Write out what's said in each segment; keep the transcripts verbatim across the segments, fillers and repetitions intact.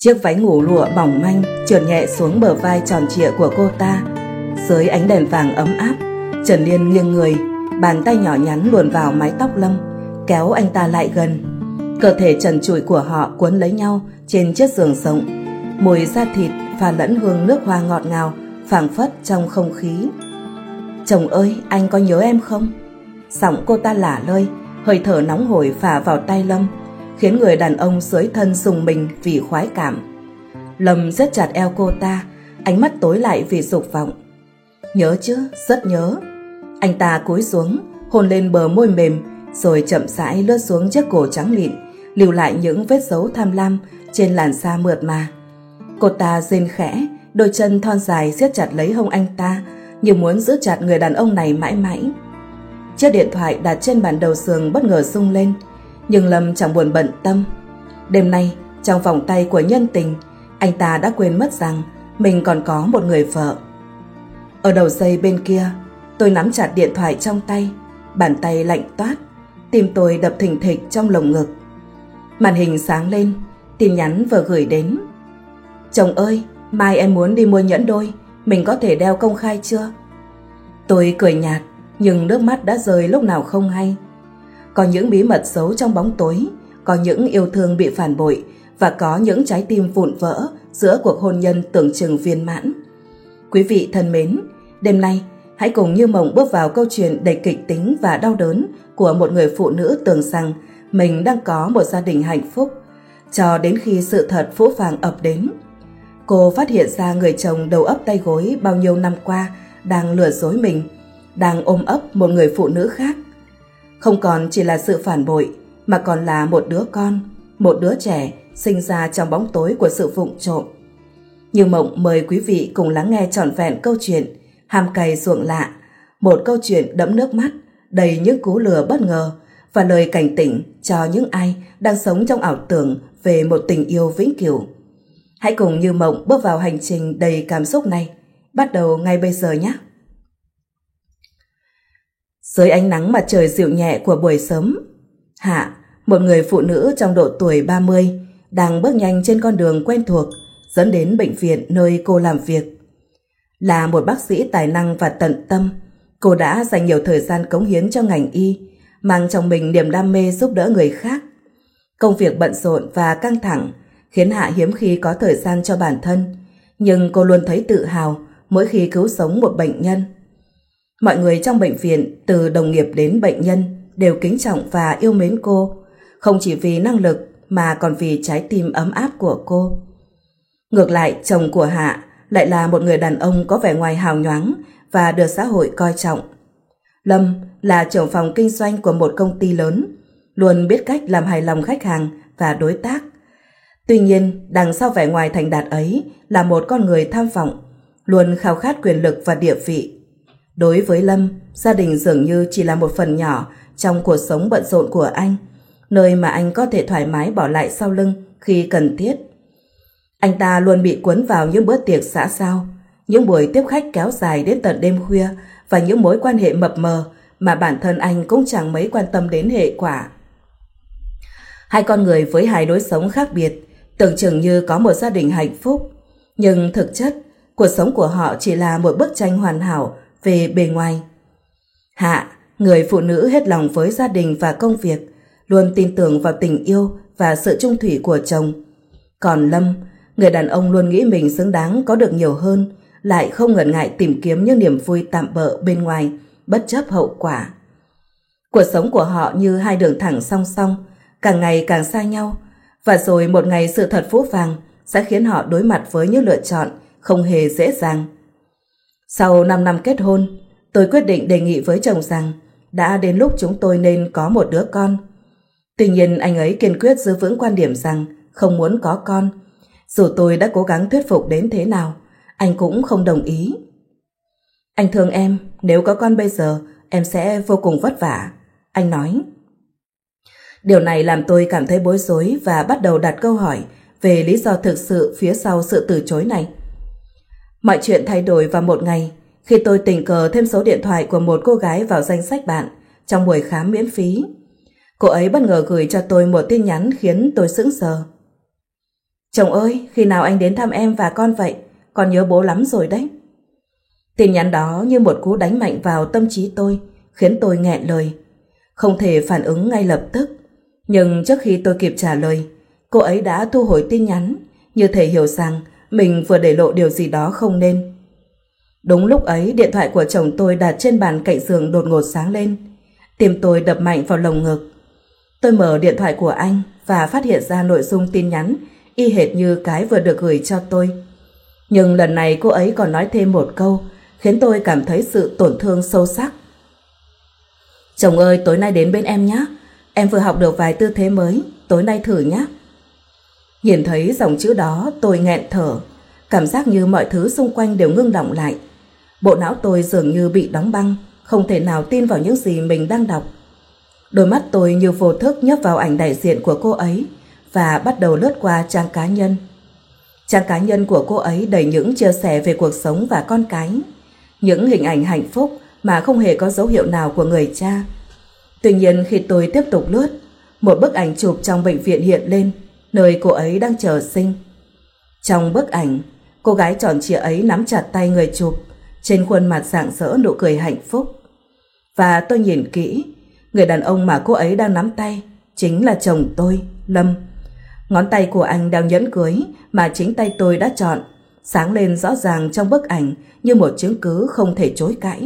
Chiếc váy ngủ lụa mỏng manh trượt nhẹ xuống bờ vai tròn trịa của cô ta. Dưới ánh đèn vàng ấm áp, Trần Liên nghiêng người, bàn tay nhỏ nhắn luồn vào mái tóc Lâm, kéo anh ta lại gần. Cơ thể trần trụi của họ cuốn lấy nhau trên chiếc giường rộng, mùi da thịt pha lẫn hương nước hoa ngọt ngào phảng phất trong không khí. "Chồng ơi, anh có nhớ em không?" Giọng cô ta lả lơi, hơi thở nóng hổi phả vào tay Lâm, khiến người đàn ông dưới thân rùng mình vì khoái cảm. Lâm siết chặt eo cô ta, ánh mắt tối lại vì dục vọng. "Nhớ chứ, rất nhớ." Anh ta cúi xuống, hôn lên bờ môi mềm, rồi chậm rãi lướt xuống chiếc cổ trắng mịn, lưu lại những vết dấu tham lam trên làn da mượt mà. Cô ta rên khẽ, đôi chân thon dài siết chặt lấy hông anh ta, như muốn giữ chặt người đàn ông này mãi mãi. Chiếc điện thoại đặt trên bàn đầu giường bất ngờ rung lên, nhưng Lâm chẳng buồn bận tâm. Đêm nay, trong vòng tay của nhân tình, anh ta đã quên mất rằng mình còn có một người vợ. Ở đầu dây bên kia, tôi nắm chặt điện thoại trong tay, bàn tay lạnh toát, tim tôi đập thình thịch trong lồng ngực. Màn hình sáng lên, tin nhắn vừa gửi đến. "Chồng ơi, mai em muốn đi mua nhẫn đôi, mình có thể đeo công khai chưa?" Tôi cười nhạt, nhưng nước mắt đã rơi lúc nào không hay. Có những bí mật giấu trong bóng tối, có những yêu thương bị phản bội, và có những trái tim vụn vỡ giữa cuộc hôn nhân tưởng chừng viên mãn. Quý vị thân mến, đêm nay hãy cùng Như Mộng bước vào câu chuyện đầy kịch tính và đau đớn của một người phụ nữ tưởng rằng mình đang có một gia đình hạnh phúc, cho đến khi sự thật phũ phàng ập đến. Cô phát hiện ra người chồng đầu ấp tay gối bao nhiêu năm qua đang lừa dối mình, đang ôm ấp một người phụ nữ khác. Không còn chỉ là sự phản bội, mà còn là một đứa con, một đứa trẻ sinh ra trong bóng tối của sự vụng trộm. Như Mộng mời quý vị cùng lắng nghe trọn vẹn câu chuyện Hàm Cày Ruộng Lạ, một câu chuyện đẫm nước mắt, đầy những cú lừa bất ngờ và lời cảnh tỉnh cho những ai đang sống trong ảo tưởng về một tình yêu vĩnh cửu. Hãy cùng Như Mộng bước vào hành trình đầy cảm xúc này, bắt đầu ngay bây giờ nhé. Dưới ánh nắng mặt trời dịu nhẹ của buổi sớm, Hạ, một người phụ nữ trong độ tuổi ba mươi, đang bước nhanh trên con đường quen thuộc dẫn đến bệnh viện nơi cô làm việc. Là một bác sĩ tài năng và tận tâm, cô đã dành nhiều thời gian cống hiến cho ngành y, mang trong mình niềm đam mê giúp đỡ người khác. Công việc bận rộn và căng thẳng khiến Hạ hiếm khi có thời gian cho bản thân, nhưng cô luôn thấy tự hào mỗi khi cứu sống một bệnh nhân. Mọi người trong bệnh viện, từ đồng nghiệp đến bệnh nhân, đều kính trọng và yêu mến cô, không chỉ vì năng lực mà còn vì trái tim ấm áp của cô. Ngược lại, chồng của Hạ lại là một người đàn ông có vẻ ngoài hào nhoáng và được xã hội coi trọng. Lâm là trưởng phòng kinh doanh của một công ty lớn, luôn biết cách làm hài lòng khách hàng và đối tác. Tuy nhiên, đằng sau vẻ ngoài thành đạt ấy là một con người tham vọng, luôn khao khát quyền lực và địa vị. Đối với Lâm, gia đình dường như chỉ là một phần nhỏ trong cuộc sống bận rộn của anh, nơi mà anh có thể thoải mái bỏ lại sau lưng khi cần thiết. Anh ta luôn bị cuốn vào những bữa tiệc xã giao, những buổi tiếp khách kéo dài đến tận đêm khuya và những mối quan hệ mập mờ mà bản thân anh cũng chẳng mấy quan tâm đến hệ quả. Hai con người với hai lối sống khác biệt, tưởng chừng như có một gia đình hạnh phúc, nhưng thực chất, cuộc sống của họ chỉ là một bức tranh hoàn hảo về bề ngoài. Hạ, người phụ nữ hết lòng với gia đình và công việc, luôn tin tưởng vào tình yêu và sự trung thủy của chồng. Còn Lâm, người đàn ông luôn nghĩ mình xứng đáng có được nhiều hơn, lại không ngần ngại tìm kiếm những niềm vui tạm bợ bên ngoài, bất chấp hậu quả. Cuộc sống của họ như hai đường thẳng song song, càng ngày càng xa nhau, và rồi một ngày sự thật phũ phàng sẽ khiến họ đối mặt với những lựa chọn không hề dễ dàng. Sau năm năm kết hôn, tôi quyết định đề nghị với chồng rằng đã đến lúc chúng tôi nên có một đứa con. Tuy nhiên anh ấy kiên quyết giữ vững quan điểm rằng không muốn có con. Dù tôi đã cố gắng thuyết phục đến thế nào, anh cũng không đồng ý. "Anh thương em, nếu có con bây giờ, em sẽ vô cùng vất vả", anh nói. Điều này làm tôi cảm thấy bối rối và bắt đầu đặt câu hỏi về lý do thực sự phía sau sự từ chối này. Mọi chuyện thay đổi vào một ngày khi tôi tình cờ thêm số điện thoại của một cô gái vào danh sách bạn trong buổi khám miễn phí. Cô ấy bất ngờ gửi cho tôi một tin nhắn khiến tôi sững sờ. Chồng ơi, khi nào anh đến thăm em và con vậy? Con nhớ bố lắm rồi đấy. Tin nhắn đó như một cú đánh mạnh vào tâm trí tôi, khiến tôi nghẹn lời. Không thể phản ứng ngay lập tức. Nhưng trước khi tôi kịp trả lời, cô ấy đã thu hồi tin nhắn, như thể hiểu rằng mình vừa để lộ điều gì đó không nên. Đúng lúc ấy, điện thoại của chồng tôi đặt trên bàn cạnh giường đột ngột sáng lên. Tim tôi đập mạnh vào lồng ngực. Tôi mở điện thoại của anh và phát hiện ra nội dung tin nhắn y hệt như cái vừa được gửi cho tôi. Nhưng lần này cô ấy còn nói thêm một câu khiến tôi cảm thấy sự tổn thương sâu sắc. Chồng ơi, tối nay đến bên em nhé. Em vừa học được vài tư thế mới, tối nay thử nhé. Nhìn thấy dòng chữ đó tôi nghẹn thở, cảm giác như mọi thứ xung quanh đều ngưng đọng lại. Bộ não tôi dường như bị đóng băng, không thể nào tin vào những gì mình đang đọc. Đôi mắt tôi như vô thức nhấp vào ảnh đại diện của cô ấy và bắt đầu lướt qua trang cá nhân. Trang cá nhân của cô ấy đầy những chia sẻ về cuộc sống và con cái, những hình ảnh hạnh phúc mà không hề có dấu hiệu nào của người cha. Tuy nhiên khi tôi tiếp tục lướt, một bức ảnh chụp trong bệnh viện hiện lên, nơi cô ấy đang chờ sinh. Trong bức ảnh, cô gái tròn trịa ấy nắm chặt tay người chụp, trên khuôn mặt rạng rỡ nụ cười hạnh phúc. Và tôi nhìn kỹ, người đàn ông mà cô ấy đang nắm tay chính là chồng tôi, Lâm. Ngón tay của anh đeo nhẫn cưới mà chính tay tôi đã chọn, sáng lên rõ ràng trong bức ảnh như một chứng cứ không thể chối cãi.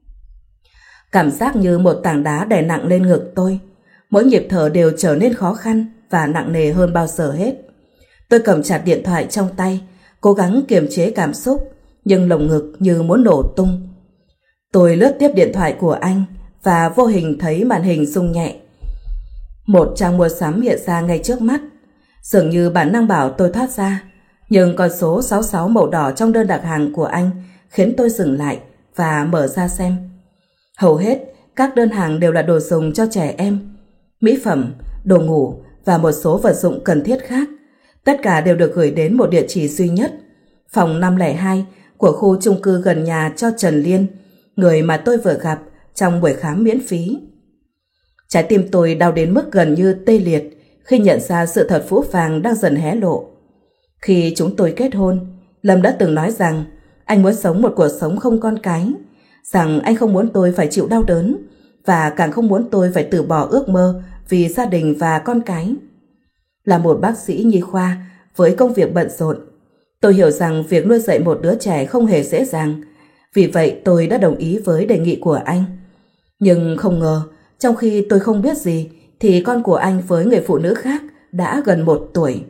Cảm giác như một tảng đá đè nặng lên ngực tôi, mỗi nhịp thở đều trở nên khó khăn và nặng nề hơn bao giờ hết. Tôi cầm chặt điện thoại trong tay, cố gắng kiềm chế cảm xúc, nhưng lồng ngực như muốn nổ tung. Tôi lướt tiếp điện thoại của anh và vô hình thấy màn hình rung nhẹ. Một trang mua sắm hiện ra ngay trước mắt, dường như bản năng bảo tôi thoát ra, nhưng con số sáu sáu màu đỏ trong đơn đặt hàng của anh khiến tôi dừng lại và mở ra xem. Hầu hết các đơn hàng đều là đồ dùng cho trẻ em, mỹ phẩm, đồ ngủ và một số vật dụng cần thiết khác. Tất cả đều được gửi đến một địa chỉ duy nhất, phòng năm không hai của khu chung cư gần nhà cho Trần Liên, người mà tôi vừa gặp trong buổi khám miễn phí. Trái tim tôi đau đến mức gần như tê liệt khi nhận ra sự thật phũ phàng đang dần hé lộ. Khi chúng tôi kết hôn, Lâm đã từng nói rằng anh muốn sống một cuộc sống không con cái, rằng anh không muốn tôi phải chịu đau đớn và càng không muốn tôi phải từ bỏ ước mơ vì gia đình và con cái. Là một bác sĩ nhi khoa với công việc bận rộn, tôi hiểu rằng việc nuôi dạy một đứa trẻ không hề dễ dàng. Vì vậy tôi đã đồng ý với đề nghị của anh. Nhưng không ngờ, trong khi tôi không biết gì thì con của anh với người phụ nữ khác đã gần một tuổi.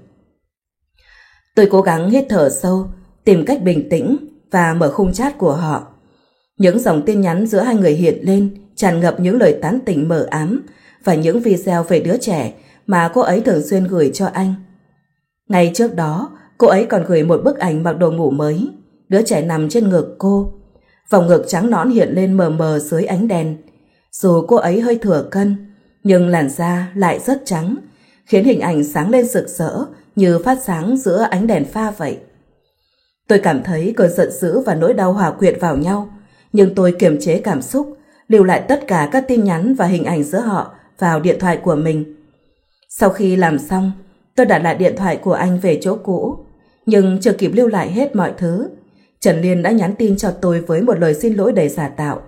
Tôi cố gắng hít thở sâu, tìm cách bình tĩnh và mở khung chat của họ. Những dòng tin nhắn giữa hai người hiện lên, tràn ngập những lời tán tỉnh mờ ám và những video về đứa trẻ mà cô ấy thường xuyên gửi cho anh. Ngay trước đó, cô ấy còn gửi một bức ảnh mặc đồ ngủ mới, đứa trẻ nằm trên ngực cô. Vòng ngực trắng nõn hiện lên mờ mờ dưới ánh đèn. Dù cô ấy hơi thừa cân, nhưng làn da lại rất trắng, khiến hình ảnh sáng lên rực rỡ như phát sáng giữa ánh đèn pha vậy. Tôi cảm thấy cơn giận dữ và nỗi đau hòa quyện vào nhau, nhưng tôi kiềm chế cảm xúc, lưu lại tất cả các tin nhắn và hình ảnh giữa họ vào điện thoại của mình. Sau khi làm xong, tôi đặt lại điện thoại của anh về chỗ cũ, nhưng chưa kịp lưu lại hết mọi thứ, Trần Liên đã nhắn tin cho tôi với một lời xin lỗi đầy giả tạo.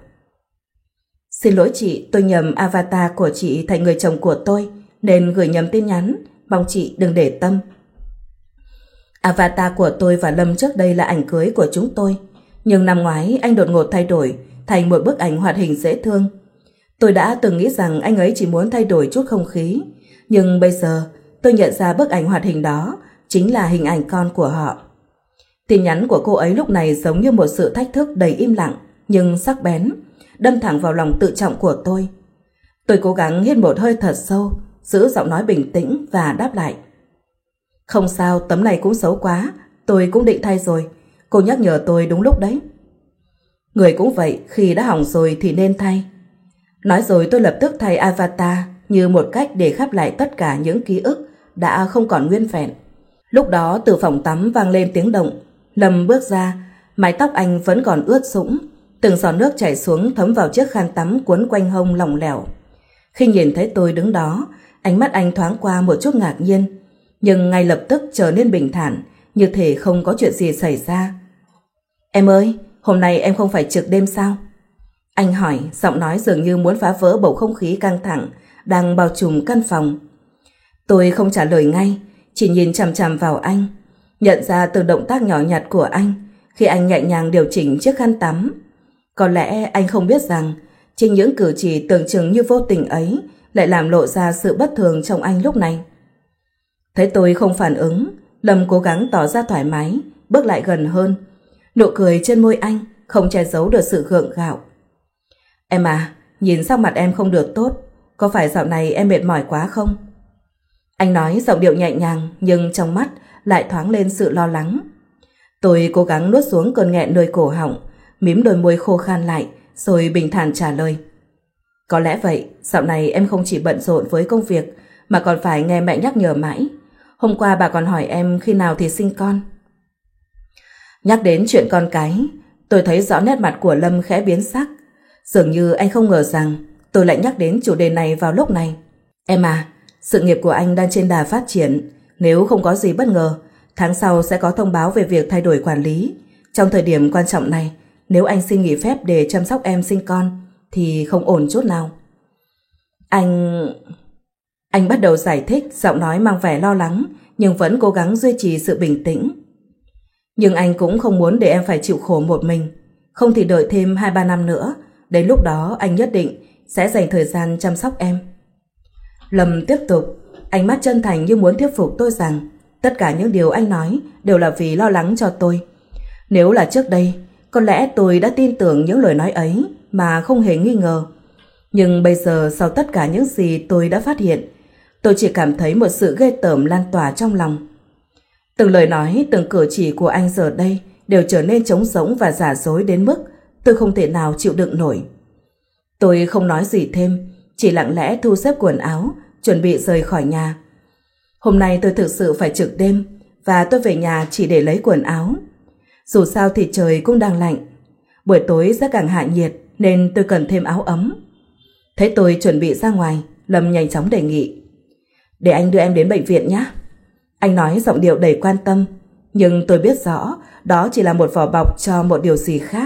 Xin lỗi chị, tôi nhầm avatar của chị thành người chồng của tôi nên gửi nhầm tin nhắn, mong chị đừng để tâm. Avatar của tôi và Lâm trước đây là ảnh cưới của chúng tôi, nhưng năm ngoái anh đột ngột thay đổi thành một bức ảnh hoạt hình dễ thương. Tôi đã từng nghĩ rằng anh ấy chỉ muốn thay đổi chút không khí, nhưng bây giờ tôi nhận ra bức ảnh hoạt hình đó chính là hình ảnh con của họ. Tin nhắn của cô ấy lúc này giống như một sự thách thức đầy im lặng nhưng sắc bén, đâm thẳng vào lòng tự trọng của tôi. Tôi cố gắng hít một hơi thật sâu, giữ giọng nói bình tĩnh và đáp lại. Không sao, tấm này cũng xấu quá, tôi cũng định thay rồi, cô nhắc nhở tôi đúng lúc đấy. Người cũng vậy, khi đã hỏng rồi thì nên thay. Nói rồi tôi lập tức thay avatar như một cách để khắc lại tất cả những ký ức đã không còn nguyên vẹn. Lúc đó từ phòng tắm vang lên tiếng động. Lâm bước ra, mái tóc anh vẫn còn ướt sũng, từng giọt nước chảy xuống thấm vào chiếc khăn tắm cuốn quanh hông lỏng lẻo. Khi nhìn thấy tôi đứng đó, ánh mắt anh thoáng qua một chút ngạc nhiên, nhưng ngay lập tức trở nên bình thản, như thể không có chuyện gì xảy ra. Em ơi, hôm nay em không phải trực đêm sao? Anh hỏi, giọng nói dường như muốn phá vỡ bầu không khí căng thẳng đang bao trùm căn phòng. Tôi không trả lời ngay, chỉ nhìn chằm chằm vào anh, nhận ra từ động tác nhỏ nhặt của anh khi anh nhẹ nhàng điều chỉnh chiếc khăn tắm. Có lẽ anh không biết rằng chính những cử chỉ tưởng chừng như vô tình ấy lại làm lộ ra sự bất thường trong anh lúc này. Thấy tôi không phản ứng, Lâm cố gắng tỏ ra thoải mái, bước lại gần hơn. Nụ cười trên môi anh không che giấu được sự gượng gạo. Em à, nhìn sắc mặt em không được tốt, có phải dạo này em mệt mỏi quá không? Anh nói giọng điệu nhẹ nhàng, nhưng trong mắt lại thoáng lên sự lo lắng. Tôi cố gắng nuốt xuống cơn nghẹn nơi cổ họng, mím đôi môi khô khan lại, rồi bình thản trả lời. Có lẽ vậy, dạo này em không chỉ bận rộn với công việc, mà còn phải nghe mẹ nhắc nhở mãi. Hôm qua bà còn hỏi em khi nào thì sinh con. Nhắc đến chuyện con cái, tôi thấy rõ nét mặt của Lâm khẽ biến sắc. Dường như anh không ngờ rằng tôi lại nhắc đến chủ đề này vào lúc này. Em à, sự nghiệp của anh đang trên đà phát triển. Nếu không có gì bất ngờ, tháng sau sẽ có thông báo về việc thay đổi quản lý. Trong thời điểm quan trọng này, nếu anh xin nghỉ phép để chăm sóc em sinh con thì không ổn chút nào. Anh... Anh bắt đầu giải thích, giọng nói mang vẻ lo lắng, nhưng vẫn cố gắng duy trì sự bình tĩnh. Nhưng anh cũng không muốn để em phải chịu khổ một mình. Không thì đợi thêm hai ba năm nữa, đến lúc đó anh nhất định sẽ dành thời gian chăm sóc em. Lâm tiếp tục, ánh mắt chân thành như muốn thuyết phục tôi rằng tất cả những điều anh nói đều là vì lo lắng cho tôi. Nếu là trước đây, có lẽ tôi đã tin tưởng những lời nói ấy mà không hề nghi ngờ. Nhưng bây giờ sau tất cả những gì tôi đã phát hiện, tôi chỉ cảm thấy một sự ghê tởm lan tỏa trong lòng. Từng lời nói, từng cử chỉ của anh giờ đây đều trở nên trống rỗng và giả dối đến mức tôi không thể nào chịu đựng nổi. Tôi không nói gì thêm, chỉ lặng lẽ thu xếp quần áo, chuẩn bị rời khỏi nhà. Hôm nay tôi thực sự phải trực đêm, và tôi về nhà chỉ để lấy quần áo. Dù sao thì trời cũng đang lạnh, buổi tối sẽ càng hạ nhiệt nên tôi cần thêm áo ấm. Thấy tôi chuẩn bị ra ngoài, Lâm nhanh chóng đề nghị. Để anh đưa em đến bệnh viện nhé. Anh nói giọng điệu đầy quan tâm, nhưng tôi biết rõ đó chỉ là một vỏ bọc cho một điều gì khác.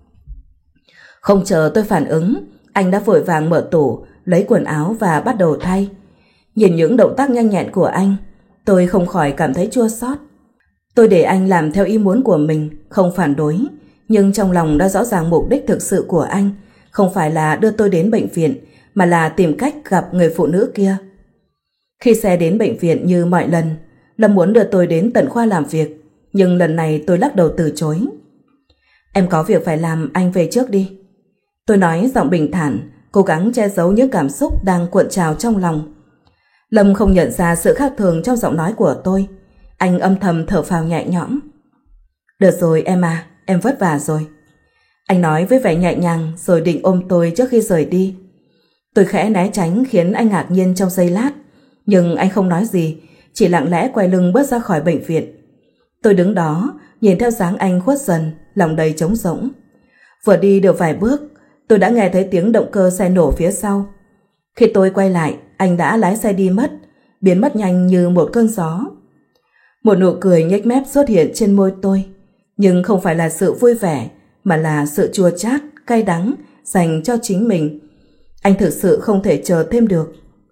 Không chờ tôi phản ứng, anh đã vội vàng mở tủ, lấy quần áo và bắt đầu thay. Nhìn những động tác nhanh nhẹn của anh, tôi không khỏi cảm thấy chua xót. Tôi để anh làm theo ý muốn của mình, không phản đối, nhưng trong lòng đã rõ ràng mục đích thực sự của anh không phải là đưa tôi đến bệnh viện, mà là tìm cách gặp người phụ nữ kia. Khi xe đến bệnh viện như mọi lần, Lâm muốn đưa tôi đến tận khoa làm việc, nhưng lần này tôi lắc đầu từ chối. Em có việc phải làm, anh về trước đi. Tôi nói giọng bình thản, cố gắng che giấu những cảm xúc đang cuộn trào trong lòng. Lâm không nhận ra sự khác thường trong giọng nói của tôi. Anh âm thầm thở phào nhẹ nhõm. Được rồi em à, em vất vả rồi. Anh nói với vẻ nhẹ nhàng rồi định ôm tôi trước khi rời đi. Tôi khẽ né tránh khiến anh ngạc nhiên trong giây lát, nhưng anh không nói gì, chỉ lặng lẽ quay lưng bước ra khỏi bệnh viện. Tôi đứng đó, nhìn theo dáng anh khuất dần, lòng đầy trống rỗng. Vừa đi được vài bước, tôi đã nghe thấy tiếng động cơ xe nổ phía sau. Khi tôi quay lại, anh đã lái xe đi mất, biến mất nhanh như một cơn gió. Một nụ cười nhếch mép xuất hiện trên môi tôi, nhưng không phải là sự vui vẻ, mà là sự chua chát, cay đắng dành cho chính mình. Anh thực sự không thể chờ thêm được.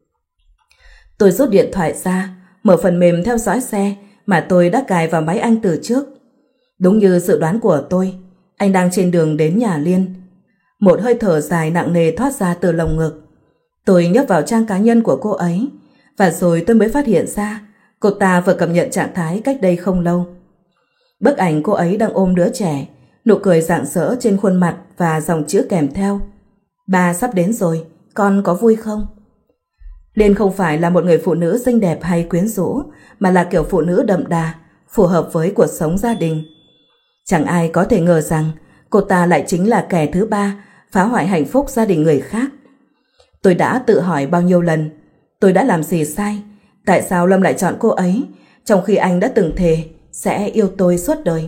Tôi rút điện thoại ra, mở phần mềm theo dõi xe mà tôi đã cài vào máy anh từ trước. Đúng như dự đoán của tôi, anh đang trên đường đến nhà Liên. Một hơi thở dài nặng nề thoát ra từ lồng ngực. Tôi nhấp vào trang cá nhân của cô ấy, và rồi tôi mới phát hiện ra cô ta vừa cập nhật trạng thái cách đây không lâu. Bức ảnh cô ấy đang ôm đứa trẻ, nụ cười rạng rỡ trên khuôn mặt và dòng chữ kèm theo: Ba sắp đến rồi, con có vui không? Liên không phải là một người phụ nữ xinh đẹp hay quyến rũ, mà là kiểu phụ nữ đậm đà, phù hợp với cuộc sống gia đình. Chẳng ai có thể ngờ rằng cô ta lại chính là kẻ thứ ba phá hoại hạnh phúc gia đình người khác. Tôi đã tự hỏi bao nhiêu lần, tôi đã làm gì sai? Tại sao Lâm lại chọn cô ấy, trong khi anh đã từng thề sẽ yêu tôi suốt đời?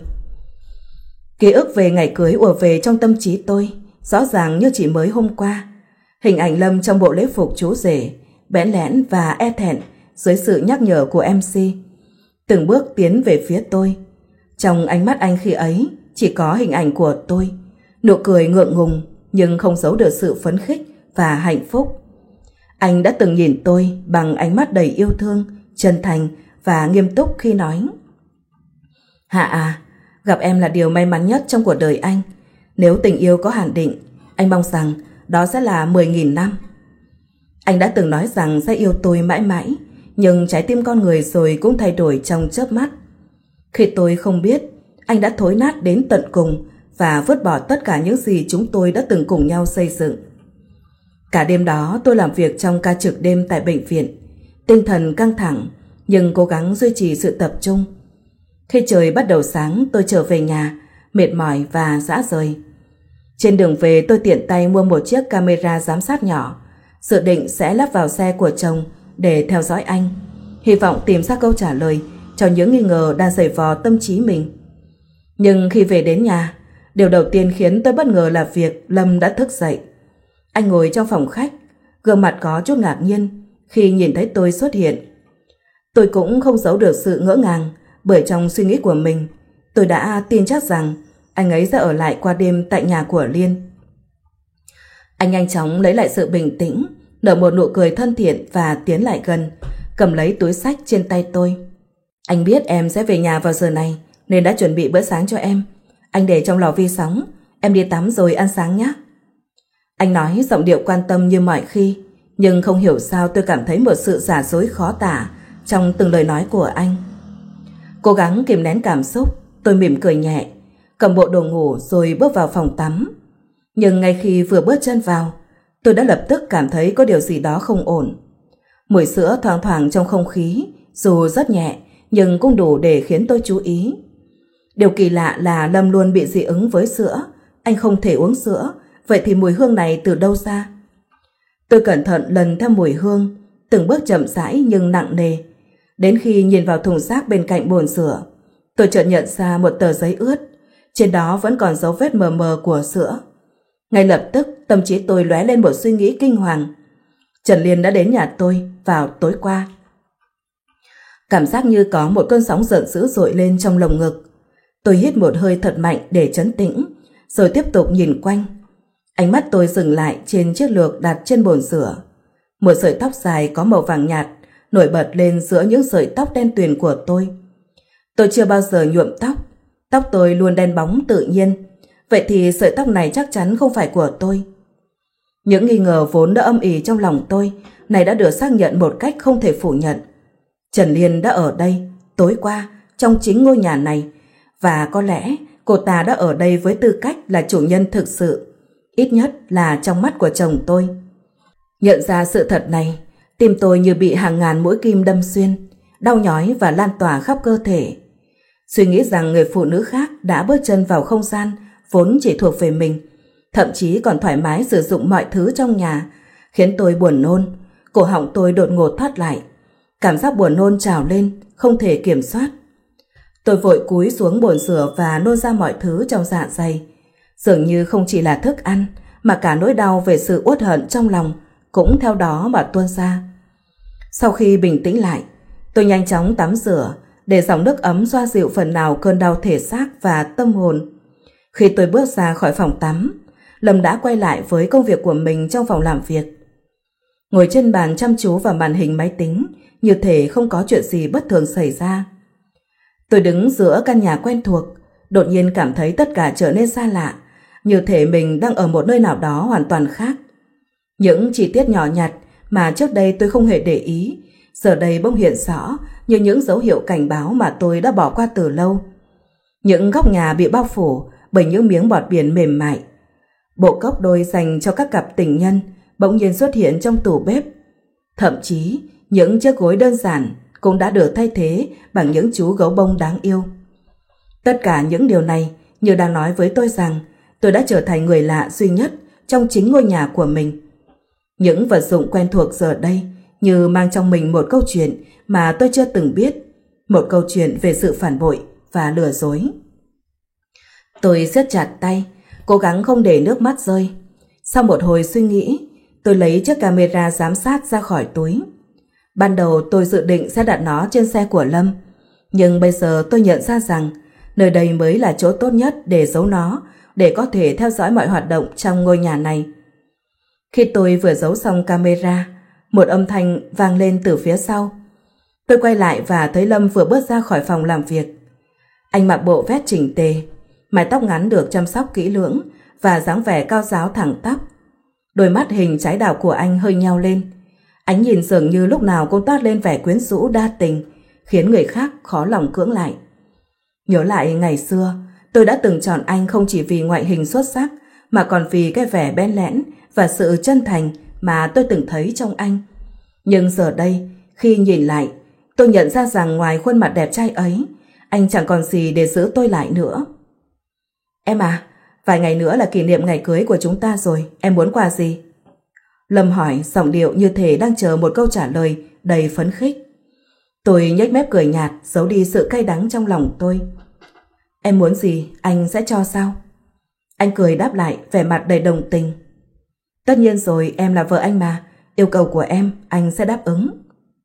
Ký ức về ngày cưới ùa về trong tâm trí tôi, rõ ràng như chỉ mới hôm qua. Hình ảnh Lâm trong bộ lễ phục chú rể, bẽn lẽn và e thẹn dưới sự nhắc nhở của em xê, từng bước tiến về phía tôi. Trong ánh mắt anh khi ấy chỉ có hình ảnh của tôi, nụ cười ngượng ngùng nhưng không giấu được sự phấn khích và hạnh phúc. Anh đã từng nhìn tôi bằng ánh mắt đầy yêu thương, chân thành và nghiêm túc khi nói: Hạ à, gặp em là điều may mắn nhất trong cuộc đời anh. Nếu tình yêu có hạn định, anh mong rằng đó sẽ là mười nghìn năm. Anh đã từng nói rằng sẽ yêu tôi mãi mãi, nhưng trái tim con người rồi cũng thay đổi trong chớp mắt. Khi tôi không biết, anh đã thối nát đến tận cùng và vứt bỏ tất cả những gì chúng tôi đã từng cùng nhau xây dựng. Cả đêm đó tôi làm việc trong ca trực đêm tại bệnh viện, tinh thần căng thẳng nhưng cố gắng duy trì sự tập trung. Khi trời bắt đầu sáng, tôi trở về nhà, mệt mỏi và rã rời. Trên đường về, tôi tiện tay mua một chiếc camera giám sát nhỏ, dự định sẽ lắp vào xe của chồng để theo dõi anh, hy vọng tìm ra câu trả lời cho những nghi ngờ đang giày vò tâm trí mình. Nhưng khi về đến nhà, điều đầu tiên khiến tôi bất ngờ là việc Lâm đã thức dậy. Anh ngồi trong phòng khách, gương mặt có chút ngạc nhiên khi nhìn thấy tôi xuất hiện. Tôi cũng không giấu được sự ngỡ ngàng, bởi trong suy nghĩ của mình, tôi đã tin chắc rằng anh ấy sẽ ở lại qua đêm tại nhà của Liên. Anh nhanh chóng lấy lại sự bình tĩnh, nở một nụ cười thân thiện và tiến lại gần, cầm lấy túi xách trên tay tôi. Anh biết em sẽ về nhà vào giờ này nên đã chuẩn bị bữa sáng cho em. Anh để trong lò vi sóng, em đi tắm rồi ăn sáng nhé. Anh nói giọng điệu quan tâm như mọi khi, nhưng không hiểu sao tôi cảm thấy một sự giả dối khó tả trong từng lời nói của anh. Cố gắng kìm nén cảm xúc, tôi mỉm cười nhẹ, cầm bộ đồ ngủ rồi bước vào phòng tắm. Nhưng ngay khi vừa bước chân vào, tôi đã lập tức cảm thấy có điều gì đó không ổn. Mùi sữa thoang thoảng trong không khí, dù rất nhẹ nhưng cũng đủ để khiến tôi chú ý. Điều kỳ lạ là Lâm luôn bị dị ứng với sữa, anh không thể uống sữa, vậy thì mùi hương này từ đâu ra? Tôi cẩn thận lần theo mùi hương, từng bước chậm rãi nhưng nặng nề. Đến khi nhìn vào thùng rác bên cạnh bồn rửa, tôi chợt nhận ra một tờ giấy ướt, trên đó vẫn còn dấu vết mờ mờ của sữa. Ngay lập tức tâm trí tôi lóe lên một suy nghĩ kinh hoàng. Trần Liên đã đến nhà tôi vào tối qua. Cảm giác như có một cơn sóng giận dữ dội lên trong lồng ngực. Tôi hít một hơi thật mạnh để trấn tĩnh, rồi tiếp tục nhìn quanh. Ánh mắt tôi dừng lại trên chiếc lược đặt trên bồn rửa. Một sợi tóc dài có màu vàng nhạt nổi bật lên giữa những sợi tóc đen tuyền của tôi. Tôi chưa bao giờ nhuộm tóc, tóc tôi luôn đen bóng tự nhiên, vậy thì sợi tóc này chắc chắn không phải của tôi. Những nghi ngờ vốn đã âm ỉ trong lòng tôi này đã được xác nhận một cách không thể phủ nhận. Trần Liên đã ở đây tối qua trong chính ngôi nhà này, và có lẽ cô ta đã ở đây với tư cách là chủ nhân thực sự, ít nhất là trong mắt của chồng tôi. Nhận ra sự thật này, tim tôi như bị hàng ngàn mũi kim đâm xuyên, đau nhói và lan tỏa khắp cơ thể. Suy nghĩ rằng người phụ nữ khác đã bước chân vào không gian vốn chỉ thuộc về mình, thậm chí còn thoải mái sử dụng mọi thứ trong nhà, khiến tôi buồn nôn. Cổ họng tôi đột ngột thắt lại, cảm giác buồn nôn trào lên không thể kiểm soát. Tôi vội cúi xuống bồn rửa và nôn ra mọi thứ trong dạ dày. Dường như không chỉ là thức ăn, mà cả nỗi đau về sự uất hận trong lòng cũng theo đó mà tuôn ra. Sau khi bình tĩnh lại, tôi nhanh chóng tắm rửa để dòng nước ấm xoa dịu phần nào cơn đau thể xác và tâm hồn. Khi tôi bước ra khỏi phòng tắm, Lâm đã quay lại với công việc của mình trong phòng làm việc. Ngồi trên bàn chăm chú vào màn hình máy tính, như thể không có chuyện gì bất thường xảy ra. Tôi đứng giữa căn nhà quen thuộc, đột nhiên cảm thấy tất cả trở nên xa lạ, như thể mình đang ở một nơi nào đó hoàn toàn khác. Những chi tiết nhỏ nhặt mà trước đây tôi không hề để ý, giờ đây bỗng hiện rõ như những dấu hiệu cảnh báo mà tôi đã bỏ qua từ lâu. Những góc nhà bị bao phủ bởi những miếng bọt biển mềm mại. Bộ cốc đôi dành cho các cặp tình nhân bỗng nhiên xuất hiện trong tủ bếp. Thậm chí những chiếc gối đơn giản cũng đã được thay thế bằng những chú gấu bông đáng yêu. Tất cả những điều này như đang nói với tôi rằng tôi đã trở thành người lạ duy nhất trong chính ngôi nhà của mình. Những vật dụng quen thuộc giờ đây như mang trong mình một câu chuyện mà tôi chưa từng biết, một câu chuyện về sự phản bội và lừa dối. Tôi siết chặt tay, cố gắng không để nước mắt rơi. Sau một hồi suy nghĩ, tôi lấy chiếc camera giám sát ra khỏi túi. Ban đầu tôi dự định sẽ đặt nó trên xe của Lâm, Nhưng bây giờ tôi nhận ra rằng nơi đây mới là chỗ tốt nhất để giấu nó, để có thể theo dõi mọi hoạt động trong ngôi nhà này. Khi tôi vừa giấu xong camera, một âm thanh vang lên từ phía sau. Tôi quay lại và thấy Lâm vừa bước ra khỏi phòng làm việc. Anh mặc bộ vest chỉnh tề, mái tóc ngắn được chăm sóc kỹ lưỡng và dáng vẻ cao ráo thẳng tắp. Đôi mắt hình trái đào của anh hơi nheo lên. Ánh nhìn dường như lúc nào cũng toát lên vẻ quyến rũ đa tình, khiến người khác khó lòng cưỡng lại. Nhớ lại ngày xưa, tôi đã từng chọn anh không chỉ vì ngoại hình xuất sắc, mà còn vì cái vẻ bén lẽn và sự chân thành mà tôi từng thấy trong anh. Nhưng giờ đây, khi nhìn lại, tôi nhận ra rằng ngoài khuôn mặt đẹp trai ấy, anh chẳng còn gì để giữ tôi lại nữa. Em à, vài ngày nữa là kỷ niệm ngày cưới của chúng ta rồi, em muốn quà gì? Lâm hỏi, giọng điệu như thể đang chờ một câu trả lời đầy phấn khích. Tôi nhếch mép cười nhạt, giấu đi sự cay đắng trong lòng tôi. Em muốn gì, anh sẽ cho sao? Anh cười đáp lại, vẻ mặt đầy đồng tình. Tất nhiên rồi, em là vợ anh mà, yêu cầu của em, anh sẽ đáp ứng.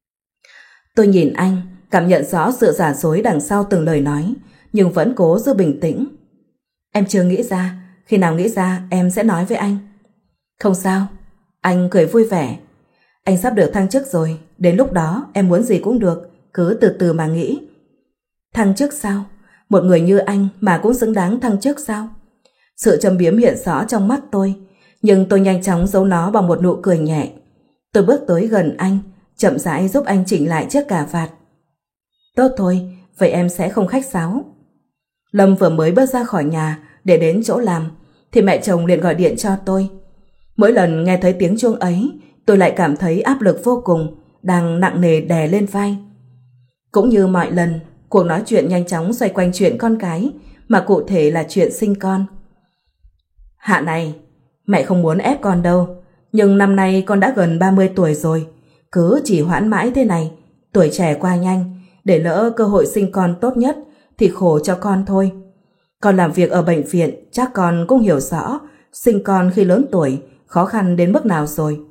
Tôi nhìn anh, cảm nhận rõ sự giả dối đằng sau từng lời nói, nhưng vẫn cố giữ bình tĩnh. Em chưa nghĩ ra, khi nào nghĩ ra em sẽ nói với anh. Không sao, anh cười vui vẻ. Anh sắp được thăng chức rồi, đến lúc đó em muốn gì cũng được, cứ từ từ mà nghĩ. Thăng chức sao? Một người như anh mà cũng xứng đáng thăng chức sao? Sự châm biếm hiện rõ trong mắt tôi, nhưng tôi nhanh chóng giấu nó bằng một nụ cười nhẹ. Tôi bước tới gần anh, chậm rãi giúp anh chỉnh lại chiếc cà vạt. Tốt thôi, vậy em sẽ không khách sáo. Lâm vừa mới bước ra khỏi nhà để đến chỗ làm, thì mẹ chồng liền gọi điện cho tôi. Mỗi lần nghe thấy tiếng chuông ấy, tôi lại cảm thấy áp lực vô cùng, đang nặng nề đè lên vai. Cũng như mọi lần, cuộc nói chuyện nhanh chóng xoay quanh chuyện con cái, mà cụ thể là chuyện sinh con. Hạ này, mẹ không muốn ép con đâu, nhưng năm nay con đã gần ba mươi tuổi rồi, cứ chỉ hoãn mãi thế này, tuổi trẻ qua nhanh, để lỡ cơ hội sinh con tốt nhất thì khổ cho con thôi. Con làm việc ở bệnh viện, chắc con cũng hiểu rõ sinh con khi lớn tuổi khó khăn đến mức nào rồi.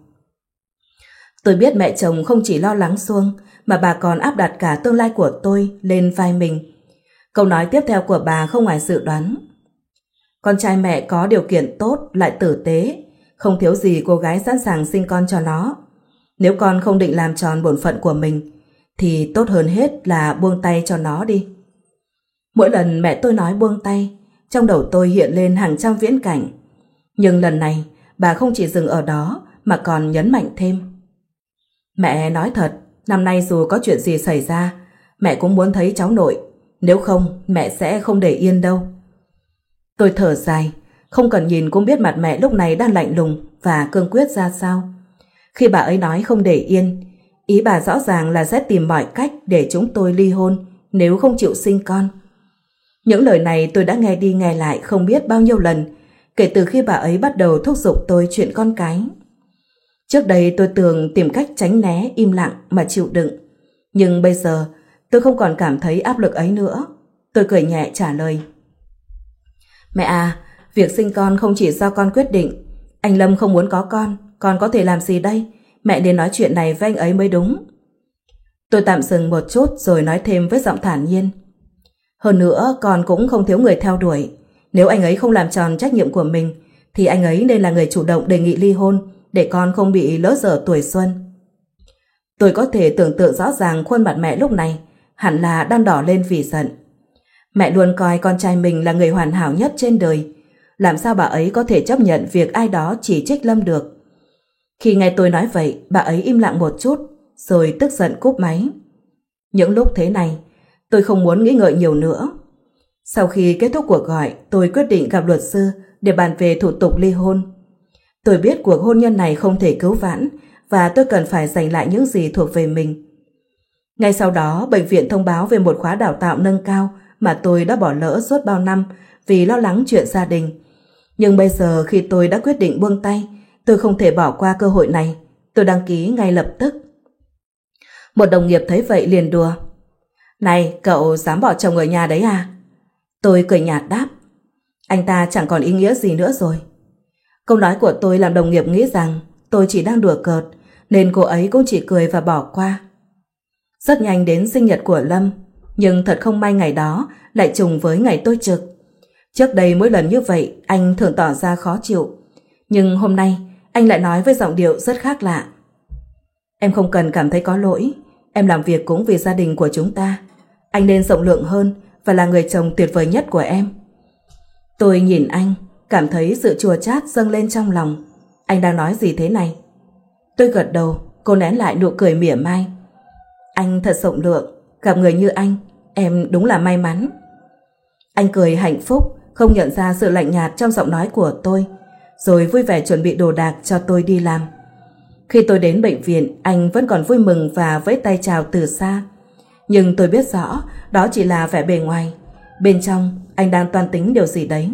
Tôi biết mẹ chồng không chỉ lo lắng Xuông, mà bà còn áp đặt cả tương lai của tôi lên vai mình. Câu nói tiếp theo của bà không ngoài dự đoán. Con trai mẹ có điều kiện tốt, lại tử tế, không thiếu gì cô gái sẵn sàng sinh con cho nó. Nếu con không định làm tròn bổn phận của mình, thì tốt hơn hết là buông tay cho nó đi. Mỗi lần mẹ tôi nói buông tay, trong đầu tôi hiện lên hàng trăm viễn cảnh. Nhưng lần này, bà không chỉ dừng ở đó, mà còn nhấn mạnh thêm. Mẹ nói thật, năm nay dù có chuyện gì xảy ra, mẹ cũng muốn thấy cháu nội, nếu không mẹ sẽ không để yên đâu. Tôi thở dài, không cần nhìn cũng biết mặt mẹ lúc này đang lạnh lùng và cương quyết ra sao. Khi bà ấy nói không để yên, ý bà rõ ràng là sẽ tìm mọi cách để chúng tôi ly hôn nếu không chịu sinh con. Những lời này tôi đã nghe đi nghe lại không biết bao nhiêu lần, kể từ khi bà ấy bắt đầu thúc giục tôi chuyện con cái. Trước đây tôi thường tìm cách tránh né, im lặng mà chịu đựng. Nhưng bây giờ tôi không còn cảm thấy áp lực ấy nữa. Tôi cười nhẹ trả lời. Mẹ à, việc sinh con không chỉ do con quyết định. Anh Lâm không muốn có con, con có thể làm gì đây? Mẹ nên nói chuyện này với anh ấy mới đúng. Tôi tạm dừng một chút rồi nói thêm với giọng thản nhiên. Hơn nữa con cũng không thiếu người theo đuổi. Nếu anh ấy không làm tròn trách nhiệm của mình, thì anh ấy nên là người chủ động đề nghị ly hôn, để con không bị lỡ dở tuổi xuân. Tôi có thể tưởng tượng rõ ràng khuôn mặt mẹ lúc này, hẳn là đang đỏ lên vì giận. Mẹ luôn coi con trai mình là người hoàn hảo nhất trên đời. Làm sao bà ấy có thể chấp nhận việc ai đó chỉ trích Lâm được? Khi nghe tôi nói vậy, bà ấy im lặng một chút, rồi tức giận cúp máy. Những lúc thế này, tôi không muốn nghĩ ngợi nhiều nữa. Sau khi kết thúc cuộc gọi, tôi quyết định gặp luật sư để bàn về thủ tục ly hôn. Tôi biết cuộc hôn nhân này không thể cứu vãn, và tôi cần phải giành lại những gì thuộc về mình. Ngay sau đó, bệnh viện thông báo về một khóa đào tạo nâng cao mà tôi đã bỏ lỡ suốt bao năm vì lo lắng chuyện gia đình. Nhưng bây giờ khi tôi đã quyết định buông tay, tôi không thể bỏ qua cơ hội này. Tôi đăng ký ngay lập tức. Một đồng nghiệp thấy vậy liền đùa. Này, cậu dám bỏ chồng ở nhà đấy à? Tôi cười nhạt đáp. Anh ta chẳng còn ý nghĩa gì nữa rồi. Câu nói của tôi làm đồng nghiệp nghĩ rằng tôi chỉ đang đùa cợt, nên cô ấy cũng chỉ cười và bỏ qua. Rất nhanh đến sinh nhật của Lâm, Nhưng thật không may ngày đó lại trùng với ngày tôi trực. Trước đây mỗi lần như vậy anh thường tỏ ra khó chịu, nhưng hôm nay anh lại nói với giọng điệu rất khác lạ. Em không cần cảm thấy có lỗi, em làm việc cũng vì gia đình của chúng ta. Anh nên rộng lượng hơn và là người chồng tuyệt vời nhất của em. Tôi nhìn anh, cảm thấy sự chua chát dâng lên trong lòng. Anh đang nói gì thế này? Tôi gật đầu, cô nén lại nụ cười mỉa mai. Anh thật rộng lượng, gặp người như anh, em đúng là may mắn. Anh cười hạnh phúc, không nhận ra sự lạnh nhạt trong giọng nói của tôi, rồi vui vẻ chuẩn bị đồ đạc cho tôi đi làm. Khi tôi đến bệnh viện, anh vẫn còn vui mừng và vẫy tay chào từ xa. Nhưng tôi biết rõ đó chỉ là vẻ bề ngoài. Bên trong, anh đang toan tính điều gì đấy.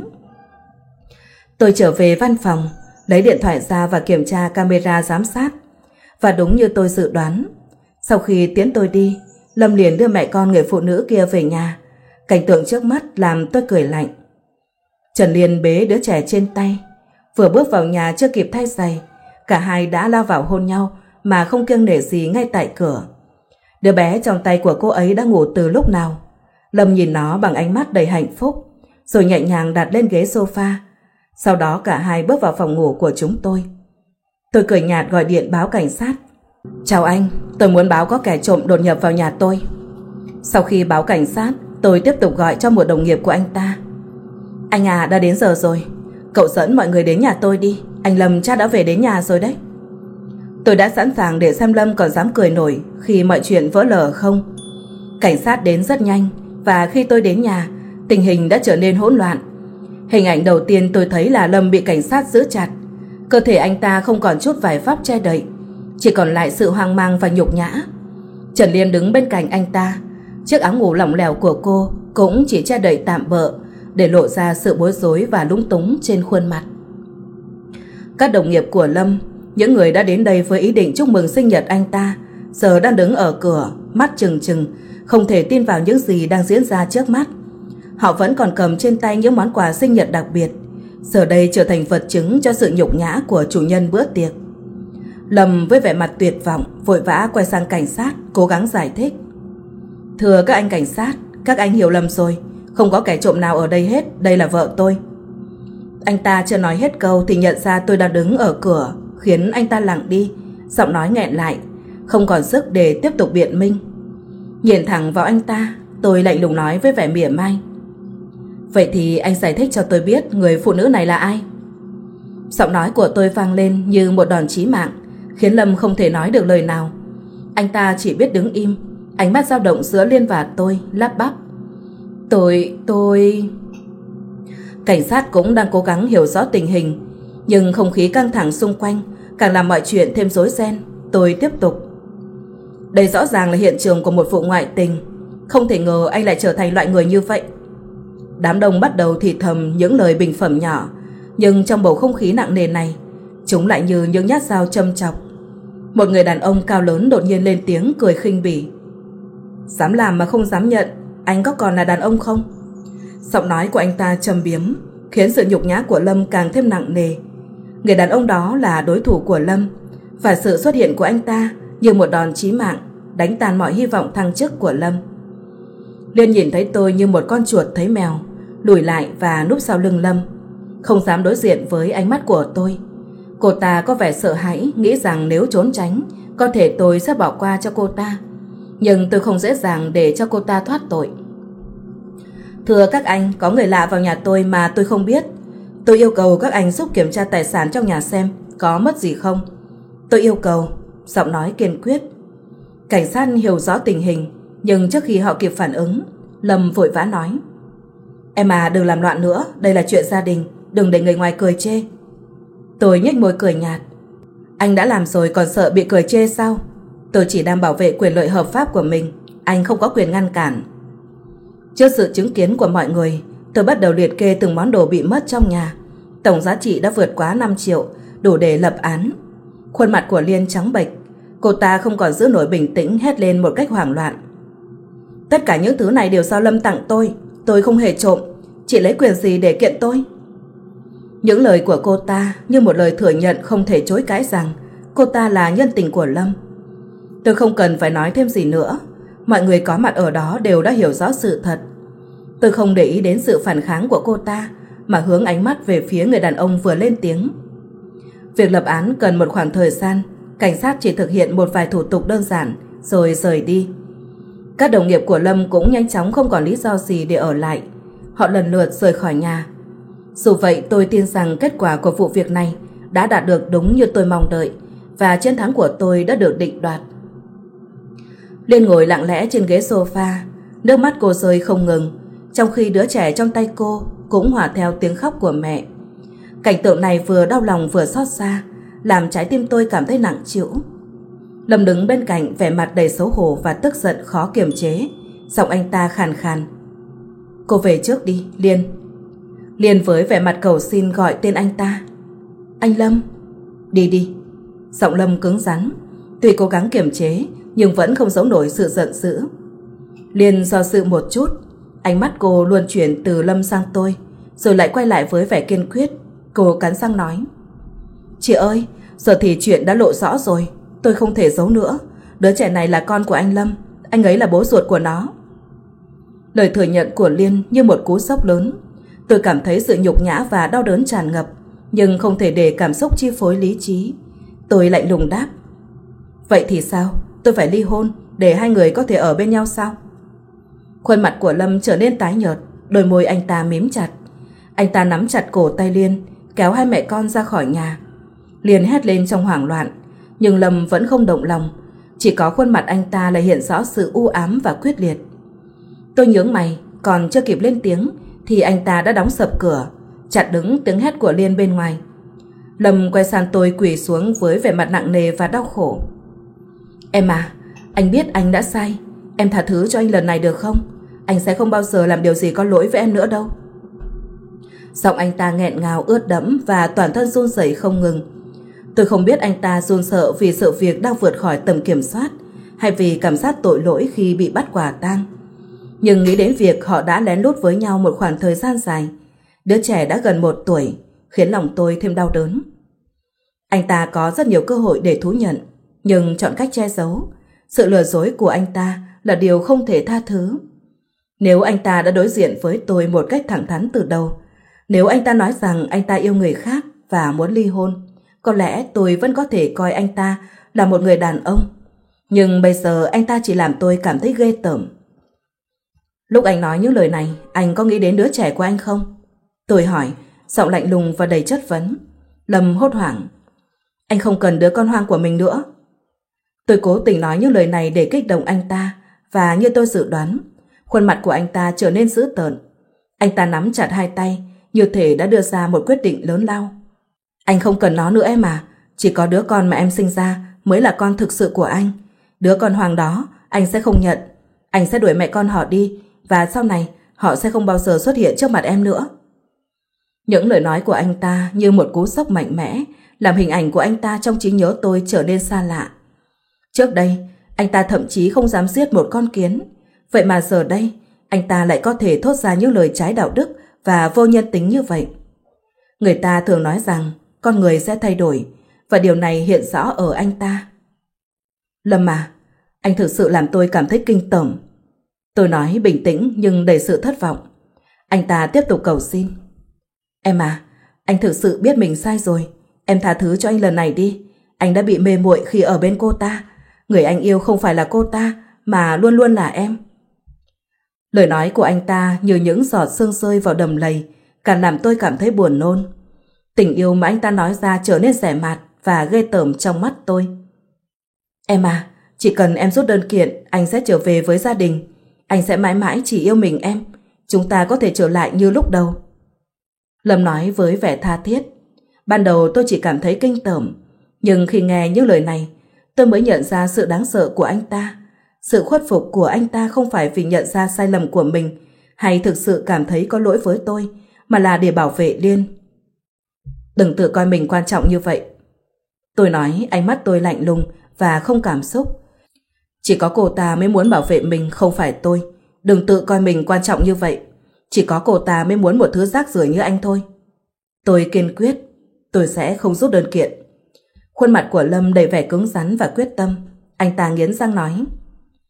Tôi trở về văn phòng, lấy điện thoại ra và kiểm tra camera giám sát. Và đúng như tôi dự đoán, sau khi tiễn tôi đi, Lâm liền đưa mẹ con người phụ nữ kia về nhà. Cảnh tượng trước mắt làm tôi cười lạnh. Trần Liên bế đứa trẻ trên tay. Vừa bước vào nhà chưa kịp thay giày, cả hai đã lao vào hôn nhau mà không kiêng nể gì ngay tại cửa. Đứa bé trong tay của cô ấy đã ngủ từ lúc nào. Lâm nhìn nó bằng ánh mắt đầy hạnh phúc, rồi nhẹ nhàng đặt lên ghế sofa. Sau đó cả hai bước vào phòng ngủ của chúng tôi. Tôi cười nhạt gọi điện báo cảnh sát. Chào anh, tôi muốn báo có kẻ trộm đột nhập vào nhà tôi. Sau khi báo cảnh sát, tôi tiếp tục gọi cho một đồng nghiệp của anh ta. Anh à, đã đến giờ rồi, cậu dẫn mọi người đến nhà tôi đi. Anh Lâm chắc đã về đến nhà rồi đấy. Tôi đã sẵn sàng để xem Lâm còn dám cười nổi khi mọi chuyện vỡ lở không. Cảnh sát đến rất nhanh, và khi tôi đến nhà, tình hình đã trở nên hỗn loạn. Hình ảnh đầu tiên tôi thấy là Lâm bị cảnh sát giữ chặt. Cơ thể anh ta không còn chút vải vóc che đậy, chỉ còn lại sự hoang mang và nhục nhã. Trần Liên đứng bên cạnh anh ta. Chiếc áo ngủ lỏng lẻo của cô cũng chỉ che đậy tạm bợ, để lộ ra sự bối rối và lúng túng trên khuôn mặt. Các đồng nghiệp của Lâm, những người đã đến đây với ý định chúc mừng sinh nhật anh ta, giờ đang đứng ở cửa, mắt trừng trừng, không thể tin vào những gì đang diễn ra trước mắt. Họ vẫn còn cầm trên tay những món quà sinh nhật đặc biệt, giờ đây trở thành vật chứng cho sự nhục nhã của chủ nhân bữa tiệc. Lâm với vẻ mặt tuyệt vọng vội vã quay sang cảnh sát, cố gắng giải thích. Thưa các anh cảnh sát, các anh hiểu lầm rồi, không có kẻ trộm nào ở đây hết, đây là vợ tôi. Anh ta chưa nói hết câu thì nhận ra tôi đang đứng ở cửa, khiến anh ta lặng đi, giọng nói nghẹn lại, không còn sức để tiếp tục biện minh. Nhìn thẳng vào anh ta, tôi lạnh lùng nói với vẻ mỉa mai. Vậy thì anh giải thích cho tôi biết người phụ nữ này là ai? Giọng nói của tôi vang lên như một đòn chí mạng, khiến Lâm không thể nói được lời nào. Anh ta chỉ biết đứng im, ánh mắt dao động giữa Liên và tôi, lắp bắp. Tôi... tôi... Cảnh sát cũng đang cố gắng hiểu rõ tình hình, nhưng không khí căng thẳng xung quanh càng làm mọi chuyện thêm rối ren. Tôi tiếp tục. Đây rõ ràng là hiện trường của một vụ ngoại tình. Không thể ngờ anh lại trở thành loại người như vậy. Đám đông bắt đầu thì thầm những lời bình phẩm nhỏ, nhưng trong bầu không khí nặng nề này, chúng lại như những nhát dao châm chọc. Một người đàn ông cao lớn đột nhiên lên tiếng cười khinh bỉ. Dám làm mà không dám nhận, anh có còn là đàn ông không? Giọng nói của anh ta trầm biếm, khiến sự nhục nhã của Lâm càng thêm nặng nề. Người đàn ông đó là đối thủ của Lâm, và sự xuất hiện của anh ta như một đòn chí mạng, đánh tan mọi hy vọng thăng chức của Lâm. Liên nhìn thấy tôi như một con chuột thấy mèo, lùi lại và núp sau lưng Lâm, không dám đối diện với ánh mắt của tôi. Cô ta có vẻ sợ hãi, nghĩ rằng nếu trốn tránh, có thể tôi sẽ bỏ qua cho cô ta. Nhưng tôi không dễ dàng để cho cô ta thoát tội. Thưa các anh, có người lạ vào nhà tôi mà tôi không biết. Tôi yêu cầu các anh giúp kiểm tra tài sản trong nhà xem có mất gì không. Tôi yêu cầu. Giọng nói kiên quyết. Cảnh sát hiểu rõ tình hình, nhưng trước khi họ kịp phản ứng, Lâm vội vã nói. Em à, đừng làm loạn nữa, đây là chuyện gia đình, đừng để người ngoài cười chê. Tôi nhếch môi cười nhạt. Anh đã làm rồi còn sợ bị cười chê sao? Tôi chỉ đang bảo vệ quyền lợi hợp pháp của mình, anh không có quyền ngăn cản. Trước sự chứng kiến của mọi người, tôi bắt đầu liệt kê từng món đồ bị mất trong nhà. Tổng giá trị đã vượt quá năm triệu, đủ để lập án. Khuôn mặt của Liên trắng bệch, cô ta không còn giữ nổi bình tĩnh, hét lên một cách hoảng loạn. Tất cả những thứ này đều do Lâm tặng tôi, tôi không hề trộm, chị lấy quyền gì để kiện tôi? Những lời của cô ta như một lời thừa nhận không thể chối cãi rằng cô ta là nhân tình của Lâm. Tôi không cần phải nói thêm gì nữa. Mọi người có mặt ở đó đều đã hiểu rõ sự thật. Tôi không để ý đến sự phản kháng của cô ta, mà hướng ánh mắt về phía người đàn ông vừa lên tiếng. Việc lập án cần một khoảng thời gian, cảnh sát chỉ thực hiện một vài thủ tục đơn giản rồi rời đi. Các đồng nghiệp của Lâm cũng nhanh chóng không còn lý do gì để ở lại. Họ lần lượt rời khỏi nhà. Dù vậy, tôi tin rằng kết quả của vụ việc này đã đạt được đúng như tôi mong đợi, và chiến thắng của tôi đã được định đoạt. Liên ngồi lặng lẽ trên ghế sofa, nước mắt cô rơi không ngừng, trong khi đứa trẻ trong tay cô cũng hòa theo tiếng khóc của mẹ. Cảnh tượng này vừa đau lòng vừa xót xa, làm trái tim tôi cảm thấy nặng trĩu. Lâm đứng bên cạnh, vẻ mặt đầy xấu hổ và tức giận khó kiềm chế. Giọng anh ta khàn khàn. Cô về trước đi, Liên. Liên với vẻ mặt cầu xin gọi tên anh ta. Anh Lâm. Đi đi. Giọng Lâm cứng rắn. Tuy cố gắng kiềm chế nhưng vẫn không giấu nổi sự giận dữ. Liên do dự một chút, ánh mắt cô luôn chuyển từ Lâm sang tôi, rồi lại quay lại với vẻ kiên quyết. Cô cắn răng nói. Chị ơi, giờ thì chuyện đã lộ rõ rồi, tôi không thể giấu nữa. Đứa trẻ này là con của anh Lâm, anh ấy là bố ruột của nó. Lời thừa nhận của Liên như một cú sốc lớn. Tôi cảm thấy sự nhục nhã và đau đớn tràn ngập, nhưng không thể để cảm xúc chi phối lý trí. Tôi lạnh lùng đáp. Vậy thì sao? Tôi phải ly hôn để hai người có thể ở bên nhau sao? Khuôn mặt của Lâm trở nên tái nhợt, đôi môi anh ta mím chặt. Anh ta nắm chặt cổ tay Liên, kéo hai mẹ con ra khỏi nhà. Liên hét lên trong hoảng loạn, nhưng Lâm vẫn không động lòng. Chỉ có khuôn mặt anh ta là hiện rõ sự u ám và quyết liệt. Tôi nhướng mày, còn chưa kịp lên tiếng thì anh ta đã đóng sập cửa, chặn đứng tiếng hét của Liên bên ngoài. Lâm quay sang tôi quỳ xuống với vẻ mặt nặng nề và đau khổ. Em à, anh biết anh đã sai. Em tha thứ cho anh lần này được không? Anh sẽ không bao giờ làm điều gì có lỗi với em nữa đâu. Giọng anh ta nghẹn ngào ướt đẫm và toàn thân run rẩy không ngừng. Tôi không biết anh ta run sợ vì sự việc đang vượt khỏi tầm kiểm soát, hay vì cảm giác tội lỗi khi bị bắt quả tang. Nhưng nghĩ đến việc họ đã lén lút với nhau một khoảng thời gian dài, đứa trẻ đã gần một tuổi, khiến lòng tôi thêm đau đớn. Anh ta có rất nhiều cơ hội để thú nhận, nhưng chọn cách che giấu. Sự lừa dối của anh ta là điều không thể tha thứ. Nếu anh ta đã đối diện với tôi một cách thẳng thắn từ đầu, nếu anh ta nói rằng anh ta yêu người khác và muốn ly hôn, có lẽ tôi vẫn có thể coi anh ta là một người đàn ông. Nhưng bây giờ anh ta chỉ làm tôi cảm thấy ghê tởm. Lúc anh nói những lời này, anh có nghĩ đến đứa trẻ của anh không? Tôi hỏi, giọng lạnh lùng và đầy chất vấn. Lâm hốt hoảng. Anh không cần đứa con hoang của mình nữa. Tôi cố tình nói những lời này để kích động anh ta, và như tôi dự đoán, khuôn mặt của anh ta trở nên dữ tợn. Anh ta nắm chặt hai tay, như thể đã đưa ra một quyết định lớn lao. Anh không cần nó nữa em à, chỉ có đứa con mà em sinh ra mới là con thực sự của anh. Đứa con hoang đó anh sẽ không nhận. Anh sẽ đuổi mẹ con họ đi, và sau này họ sẽ không bao giờ xuất hiện trước mặt em nữa. Những lời nói của anh ta như một cú sốc mạnh mẽ, làm hình ảnh của anh ta trong trí nhớ tôi trở nên xa lạ. Trước đây, anh ta thậm chí không dám giết một con kiến. Vậy mà giờ đây, anh ta lại có thể thốt ra những lời trái đạo đức và vô nhân tính như vậy. Người ta thường nói rằng con người sẽ thay đổi, và điều này hiện rõ ở anh ta. Lâm à, anh thực sự làm tôi cảm thấy kinh tởm. Tôi nói bình tĩnh nhưng đầy sự thất vọng. Anh ta tiếp tục cầu xin. Em à, anh thực sự biết mình sai rồi. Em tha thứ cho anh lần này đi. Anh đã bị mê muội khi ở bên cô ta. Người anh yêu không phải là cô ta, mà luôn luôn là em. Lời nói của anh ta như những giọt sương rơi vào đầm lầy, càng làm tôi cảm thấy buồn nôn. Tình yêu mà anh ta nói ra trở nên rẻ mạt và ghê tởm trong mắt tôi. Em à, chỉ cần em rút đơn kiện, anh sẽ trở về với gia đình. Anh sẽ mãi mãi chỉ yêu mình em. Chúng ta có thể trở lại như lúc đầu. Lâm nói với vẻ tha thiết. Ban đầu tôi chỉ cảm thấy kinh tởm, nhưng khi nghe những lời này, tôi mới nhận ra sự đáng sợ của anh ta. Sự khuất phục của anh ta không phải vì nhận ra sai lầm của mình, hay thực sự cảm thấy có lỗi với tôi, mà là để bảo vệ Liên. Đừng tự coi mình quan trọng như vậy. Tôi nói, ánh mắt tôi lạnh lùng và không cảm xúc. Chỉ có cô ta mới muốn bảo vệ mình, không phải tôi. Đừng tự coi mình quan trọng như vậy. Chỉ có cô ta mới muốn một thứ rác rưởi như anh thôi. Tôi kiên quyết. Tôi sẽ không rút đơn kiện. Khuôn mặt của Lâm đầy vẻ cứng rắn và quyết tâm. Anh ta nghiến răng nói.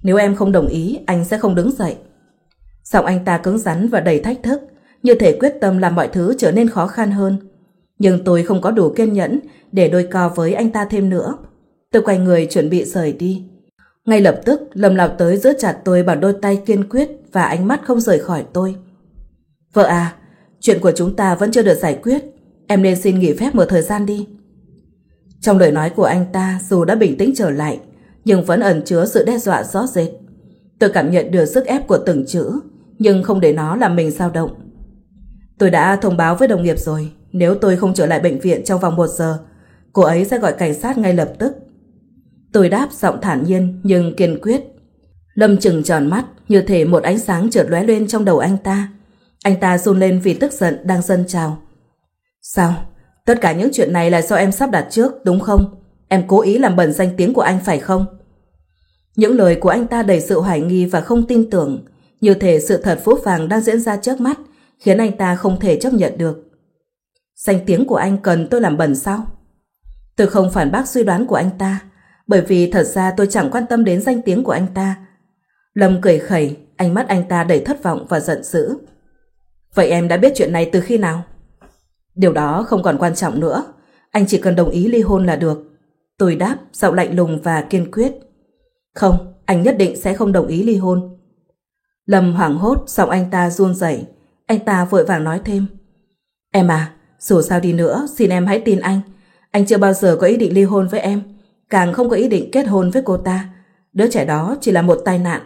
Nếu em không đồng ý, anh sẽ không đứng dậy. Giọng anh ta cứng rắn và đầy thách thức, như thể quyết tâm làm mọi thứ trở nên khó khăn hơn. Nhưng tôi không có đủ kiên nhẫn để đôi co với anh ta thêm nữa. Tôi quay người chuẩn bị rời đi. Ngay lập tức Lâm lao tới giữ chặt tôi bằng đôi tay kiên quyết và ánh mắt không rời khỏi tôi. Vợ à, chuyện của chúng ta vẫn chưa được giải quyết. Em nên xin nghỉ phép một thời gian đi. Trong lời nói của anh ta dù đã bình tĩnh trở lại, nhưng vẫn ẩn chứa sự đe dọa rõ rệt. Tôi cảm nhận được sức ép của từng chữ, nhưng không để nó làm mình dao động. Tôi đã thông báo với đồng nghiệp rồi, nếu tôi không trở lại bệnh viện trong vòng một giờ, cô ấy sẽ gọi cảnh sát ngay lập tức. Tôi đáp giọng thản nhiên nhưng kiên quyết. Lâm trừng tròn mắt, như thể một ánh sáng chợt lóe lên trong đầu anh ta. Anh ta run lên vì tức giận đang dâng trào. Sao? Tất cả những chuyện này là do em sắp đặt trước, đúng không? Em cố ý làm bẩn danh tiếng của anh phải không? Những lời của anh ta đầy sự hoài nghi và không tin tưởng, như thể sự thật phũ phàng đang diễn ra trước mắt, khiến anh ta không thể chấp nhận được. Danh tiếng của anh cần tôi làm bẩn sao? Tôi không phản bác suy đoán của anh ta, bởi vì thật ra tôi chẳng quan tâm đến danh tiếng của anh ta. Lâm cười khẩy, ánh mắt anh ta đầy thất vọng và giận dữ. Vậy em đã biết chuyện này từ khi nào? Điều đó không còn quan trọng nữa, anh chỉ cần đồng ý ly hôn là được. Tôi đáp, giọng lạnh lùng và kiên quyết. Không, anh nhất định sẽ không đồng ý ly hôn. Lâm hoảng hốt, giọng anh ta run rẩy. Anh ta vội vàng nói thêm. Em à, dù sao đi nữa, xin em hãy tin anh. Anh chưa bao giờ có ý định ly hôn với em, càng không có ý định kết hôn với cô ta. Đứa trẻ đó chỉ là một tai nạn.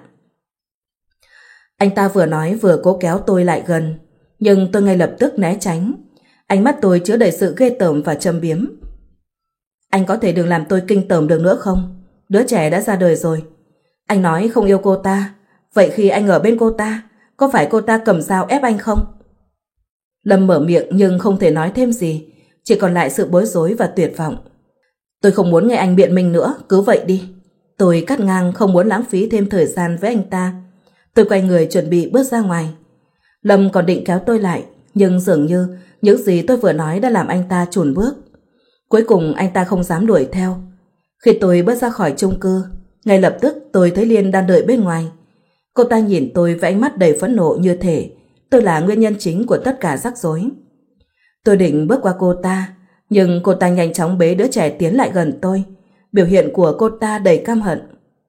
Anh ta vừa nói vừa cố kéo tôi lại gần, nhưng tôi ngay lập tức né tránh. Ánh mắt tôi chứa đầy sự ghê tởm và châm biếm. Anh có thể đừng làm tôi kinh tởm được nữa không? Đứa trẻ đã ra đời rồi. Anh nói không yêu cô ta, vậy khi anh ở bên cô ta, có phải cô ta cầm dao ép anh không? Lâm mở miệng nhưng không thể nói thêm gì, chỉ còn lại sự bối rối và tuyệt vọng. Tôi không muốn nghe anh biện minh nữa, cứ vậy đi. Tôi cắt ngang, không muốn lãng phí thêm thời gian với anh ta. Tôi quay người chuẩn bị bước ra ngoài. Lâm còn định kéo tôi lại, nhưng dường như những gì tôi vừa nói đã làm anh ta chùn bước. Cuối cùng anh ta không dám đuổi theo. Khi tôi bước ra khỏi chung cư, ngay lập tức tôi thấy Liên đang đợi bên ngoài. Cô ta nhìn tôi với ánh mắt đầy phẫn nộ, như thể tôi là nguyên nhân chính của tất cả rắc rối. Tôi định bước qua cô ta, nhưng cô ta nhanh chóng bế đứa trẻ tiến lại gần tôi. Biểu hiện của cô ta đầy căm hận.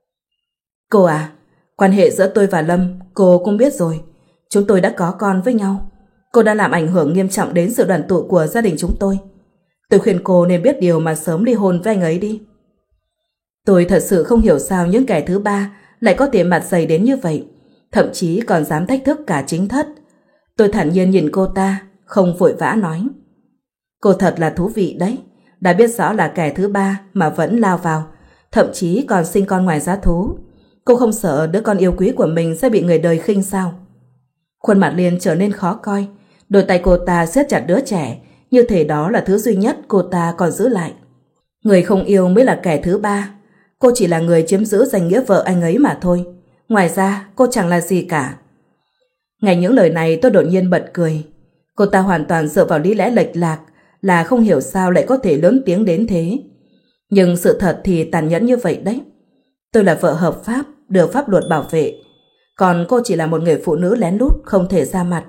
Cô à, quan hệ giữa tôi và Lâm cô cũng biết rồi. Chúng tôi đã có con với nhau. Cô đã làm ảnh hưởng nghiêm trọng đến sự đoàn tụ của gia đình chúng tôi. Tôi khuyên cô nên biết điều mà sớm ly hôn với anh ấy đi. Tôi thật sự không hiểu sao những kẻ thứ ba lại có thể mặt dày đến như vậy, thậm chí còn dám thách thức cả chính thất. Tôi thản nhiên nhìn cô ta, không vội vã nói. Cô thật là thú vị đấy, đã biết rõ là kẻ thứ ba mà vẫn lao vào, thậm chí còn sinh con ngoài giá thú. Cô không sợ đứa con yêu quý của mình sẽ bị người đời khinh sao? Khuôn mặt Liên trở nên khó coi, đôi tay cô ta siết chặt đứa trẻ, như thể đó là thứ duy nhất cô ta còn giữ lại. Người không yêu mới là kẻ thứ ba. Cô chỉ là người chiếm giữ danh nghĩa vợ anh ấy mà thôi. Ngoài ra cô chẳng là gì cả. Ngay những lời này tôi đột nhiên bật cười. Cô ta hoàn toàn dựa vào lý lẽ lệch lạc, là không hiểu sao lại có thể lớn tiếng đến thế. Nhưng sự thật thì tàn nhẫn như vậy đấy. Tôi là vợ hợp pháp, được pháp luật bảo vệ. Còn cô chỉ là một người phụ nữ lén lút, không thể ra mặt.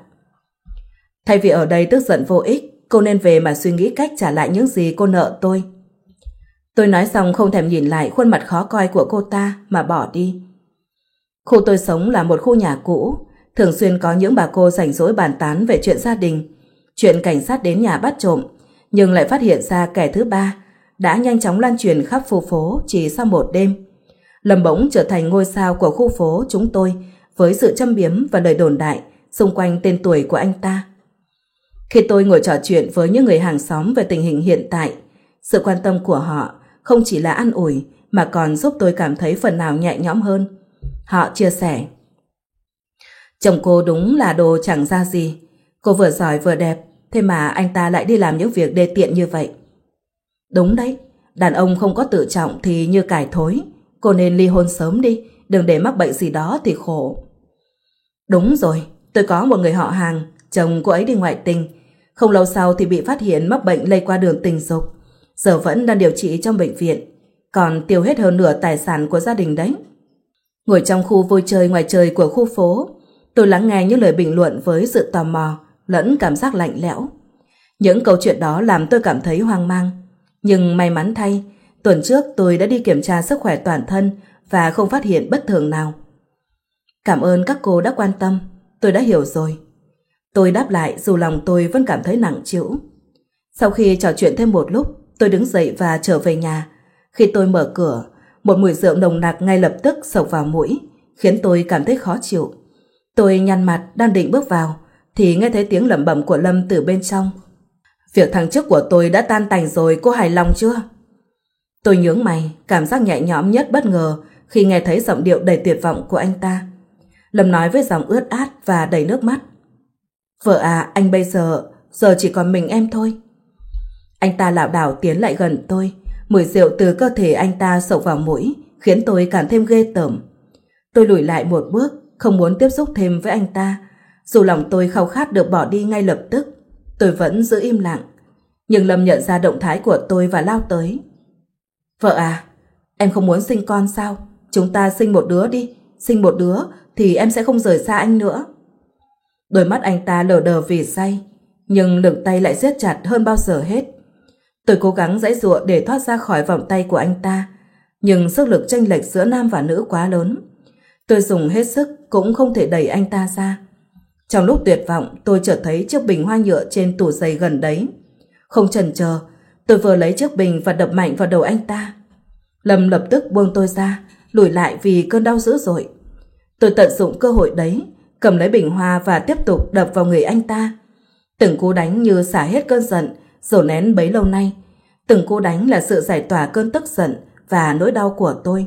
Thay vì ở đây tức giận vô ích, cô nên về mà suy nghĩ cách trả lại những gì cô nợ tôi. Tôi nói xong không thèm nhìn lại khuôn mặt khó coi của cô ta mà bỏ đi. Khu tôi sống là một khu nhà cũ, thường xuyên có những bà cô rảnh rỗi bàn tán về chuyện gia đình, chuyện cảnh sát đến nhà bắt trộm, nhưng lại phát hiện ra kẻ thứ ba đã nhanh chóng lan truyền khắp khu phố chỉ sau một đêm. Lâm bỗng trở thành ngôi sao của khu phố chúng tôi với sự châm biếm và lời đồn đại xung quanh tên tuổi của anh ta. Khi tôi ngồi trò chuyện với những người hàng xóm về tình hình hiện tại, sự quan tâm của họ không chỉ là an ủi mà còn giúp tôi cảm thấy phần nào nhẹ nhõm hơn. Họ chia sẻ: chồng cô đúng là đồ chẳng ra gì. Cô vừa giỏi vừa đẹp, thế mà anh ta lại đi làm những việc đê tiện như vậy. Đúng đấy, đàn ông không có tự trọng thì như cải thối. Cô nên ly hôn sớm đi, đừng để mắc bệnh gì đó thì khổ. Đúng rồi, tôi có một người họ hàng, chồng cô ấy đi ngoại tình. Không lâu sau thì bị phát hiện mắc bệnh lây qua đường tình dục. Giờ vẫn đang điều trị trong bệnh viện, còn tiêu hết hơn nửa tài sản của gia đình đấy. Ngồi trong khu vui chơi ngoài trời của khu phố, tôi lắng nghe những lời bình luận với sự tò mò lẫn cảm giác lạnh lẽo. Những câu chuyện đó làm tôi cảm thấy hoang mang. Nhưng may mắn thay, tuần trước tôi đã đi kiểm tra sức khỏe toàn thân và không phát hiện bất thường nào. Cảm ơn các cô đã quan tâm, tôi đã hiểu rồi. Tôi đáp lại dù lòng tôi vẫn cảm thấy nặng trĩu. Sau khi trò chuyện thêm một lúc, tôi đứng dậy và trở về nhà. Khi tôi mở cửa, một mùi rượu nồng nặc ngay lập tức xộc vào mũi, khiến tôi cảm thấy khó chịu. Tôi nhăn mặt đang định bước vào, thì nghe thấy tiếng lẩm bẩm của Lâm từ bên trong. Việc thằng trước của tôi đã tan tành rồi, cô hài lòng chưa? Tôi nhướng mày, cảm giác nhẹ nhõm nhất bất ngờ khi nghe thấy giọng điệu đầy tuyệt vọng của anh ta. Lâm nói với giọng ướt át và đầy nước mắt. Vợ à, anh bây giờ, giờ chỉ còn mình em thôi. Anh ta lảo đảo tiến lại gần tôi, mùi rượu từ cơ thể anh ta xộc vào mũi, khiến tôi càng thêm ghê tởm. Tôi lùi lại một bước, không muốn tiếp xúc thêm với anh ta. Dù lòng tôi khao khát được bỏ đi ngay lập tức, tôi vẫn giữ im lặng. Nhưng Lâm nhận ra động thái của tôi và lao tới. Vợ à, em không muốn sinh con sao? Chúng ta sinh một đứa đi, sinh một đứa thì em sẽ không rời xa anh nữa. Đôi mắt anh ta lờ đờ vì say, nhưng lực tay lại siết chặt hơn bao giờ hết. Tôi cố gắng giãy giụa để thoát ra khỏi vòng tay của anh ta, nhưng sức lực chênh lệch giữa nam và nữ quá lớn. Tôi dùng hết sức cũng không thể đẩy anh ta ra. Trong lúc tuyệt vọng, tôi chợt thấy chiếc bình hoa nhựa trên tủ giày gần đấy. Không chần chờ, tôi vừa lấy chiếc bình và đập mạnh vào đầu anh ta. Lâm lập tức buông tôi ra, lùi lại vì cơn đau dữ dội. Tôi tận dụng cơ hội đấy, cầm lấy bình hoa và tiếp tục đập vào người anh ta. Từng cú đánh như xả hết cơn giận dồn nén bấy lâu nay. Từng cú đánh là sự giải tỏa cơn tức giận và nỗi đau của tôi.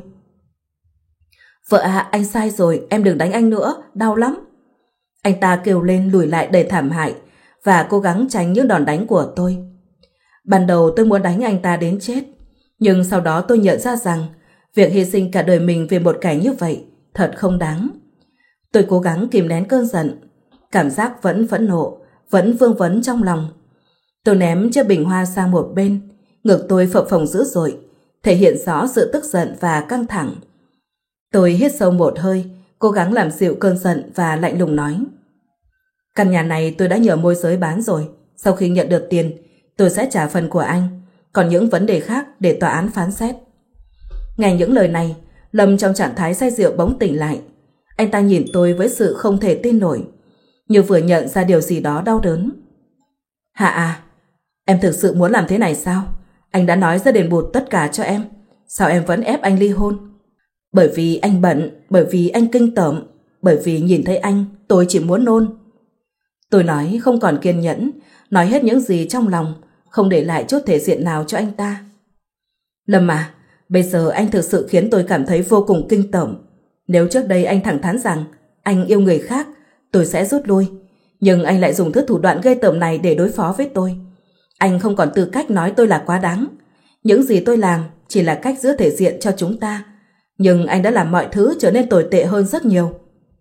Vợ à, anh sai rồi, em đừng đánh anh nữa, đau lắm. Anh ta kêu lên lùi lại đầy thảm hại và cố gắng tránh những đòn đánh của tôi. Ban đầu tôi muốn đánh anh ta đến chết, nhưng sau đó tôi nhận ra rằng việc hy sinh cả đời mình vì một kẻ như vậy thật không đáng. Tôi cố gắng kìm nén cơn giận, cảm giác vẫn phẫn nộ, vẫn vương vấn trong lòng. Tôi ném chiếc bình hoa sang một bên, ngực tôi phập phồng dữ dội, thể hiện rõ sự tức giận và căng thẳng. Tôi hít sâu một hơi, cố gắng làm dịu cơn giận và lạnh lùng nói. Căn nhà này tôi đã nhờ môi giới bán rồi, sau khi nhận được tiền, tôi sẽ trả phần của anh, còn những vấn đề khác để tòa án phán xét. Nghe những lời này, Lâm trong trạng thái say rượu bỗng tỉnh lại. Anh ta nhìn tôi với sự không thể tin nổi, như vừa nhận ra điều gì đó đau đớn. Hạ à, em thực sự muốn làm thế này sao? Anh đã nói ra đền bù tất cả cho em, sao em vẫn ép anh ly hôn? Bởi vì anh bận, bởi vì anh kinh tởm, bởi vì nhìn thấy anh, tôi chỉ muốn nôn. Tôi nói không còn kiên nhẫn, nói hết những gì trong lòng, không để lại chút thể diện nào cho anh ta. Lâm à, bây giờ anh thực sự khiến tôi cảm thấy vô cùng kinh tởm. Nếu trước đây anh thẳng thắn rằng anh yêu người khác, tôi sẽ rút lui. Nhưng anh lại dùng thứ thủ đoạn ghê tởm này để đối phó với tôi. Anh không còn tư cách nói tôi là quá đáng. Những gì tôi làm chỉ là cách giữ thể diện cho chúng ta. Nhưng anh đã làm mọi thứ trở nên tồi tệ hơn rất nhiều.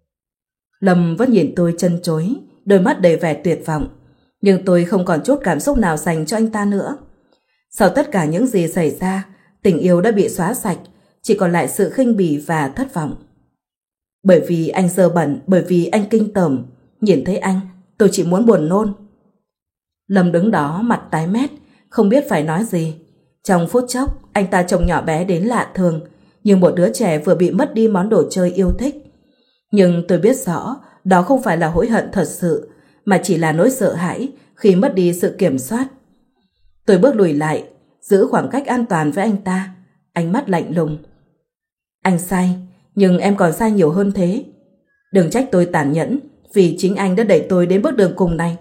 Lâm vẫn nhìn tôi chân chối, đôi mắt đầy vẻ tuyệt vọng. Nhưng tôi không còn chút cảm xúc nào dành cho anh ta nữa. Sau tất cả những gì xảy ra, tình yêu đã bị xóa sạch, chỉ còn lại sự khinh bỉ và thất vọng. Bởi vì anh dơ bẩn, bởi vì anh kinh tởm, nhìn thấy anh, tôi chỉ muốn buồn nôn. Lâm đứng đó mặt tái mét, không biết phải nói gì. Trong phút chốc, anh ta trông nhỏ bé đến lạ thường, như một đứa trẻ vừa bị mất đi món đồ chơi yêu thích. Nhưng tôi biết rõ, đó không phải là hối hận thật sự, mà chỉ là nỗi sợ hãi khi mất đi sự kiểm soát. Tôi bước lùi lại, giữ khoảng cách an toàn với anh ta, ánh mắt lạnh lùng. Anh sai, nhưng em còn sai nhiều hơn thế. Đừng trách tôi tàn nhẫn, vì chính anh đã đẩy tôi đến bước đường cùng này.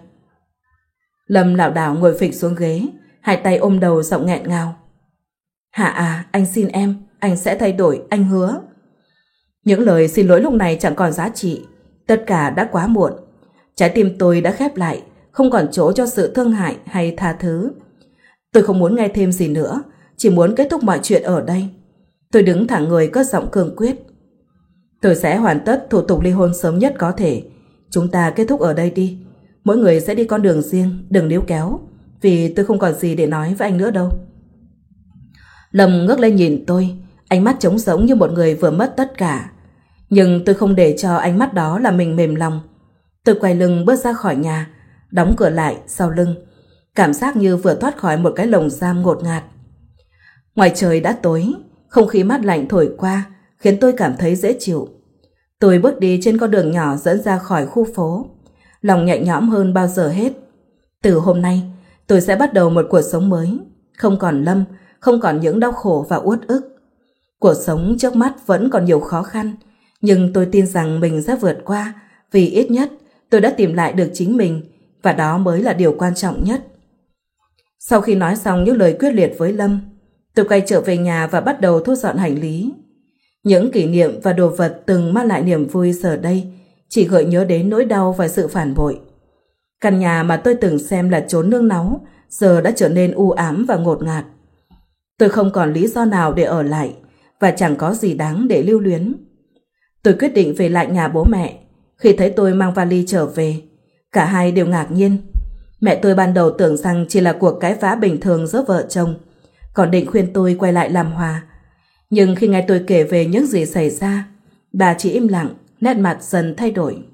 Lâm lảo đảo ngồi phịch xuống ghế, hai tay ôm đầu giọng nghẹn ngào. Hạ à, anh xin em, anh sẽ thay đổi, anh hứa. Những lời xin lỗi lúc này chẳng còn giá trị, tất cả đã quá muộn. Trái tim tôi đã khép lại, không còn chỗ cho sự thương hại hay tha thứ. Tôi không muốn nghe thêm gì nữa, chỉ muốn kết thúc mọi chuyện ở đây. Tôi đứng thẳng người cất giọng cương quyết. Tôi sẽ hoàn tất thủ tục ly hôn sớm nhất có thể. Chúng ta kết thúc ở đây đi. Mỗi người sẽ đi con đường riêng, đừng níu kéo, vì tôi không còn gì để nói với anh nữa đâu. Lâm ngước lên nhìn tôi, ánh mắt trống rỗng như một người vừa mất tất cả. Nhưng tôi không để cho ánh mắt đó làm mình mềm lòng. Tôi quay lưng bước ra khỏi nhà, đóng cửa lại sau lưng, cảm giác như vừa thoát khỏi một cái lồng giam ngột ngạt. Ngoài trời đã tối, không khí mát lạnh thổi qua khiến tôi cảm thấy dễ chịu. Tôi bước đi trên con đường nhỏ dẫn ra khỏi khu phố, lòng nhẹ nhõm hơn bao giờ hết. Từ hôm nay, tôi sẽ bắt đầu một cuộc sống mới, không còn Lâm, không còn những đau khổ và uất ức. Cuộc sống trước mắt vẫn còn nhiều khó khăn, nhưng tôi tin rằng mình sẽ vượt qua, vì ít nhất tôi đã tìm lại được chính mình, và đó mới là điều quan trọng nhất. Sau khi nói xong những lời quyết liệt với Lâm, tôi quay trở về nhà và bắt đầu thu dọn hành lý. Những kỷ niệm và đồ vật từng mang lại niềm vui giờ đây chỉ gợi nhớ đến nỗi đau và sự phản bội. Căn nhà mà tôi từng xem là chốn nương náu giờ đã trở nên u ám và ngột ngạt. Tôi không còn lý do nào để ở lại và chẳng có gì đáng để lưu luyến. Tôi quyết định về lại nhà bố mẹ. Khi thấy tôi mang vali trở về, cả hai đều ngạc nhiên. Mẹ tôi ban đầu tưởng rằng chỉ là cuộc cãi vã bình thường giữa vợ chồng, còn định khuyên tôi quay lại làm hòa. Nhưng khi nghe tôi kể về những gì xảy ra, bà chỉ im lặng, nét mặt dần thay đổi.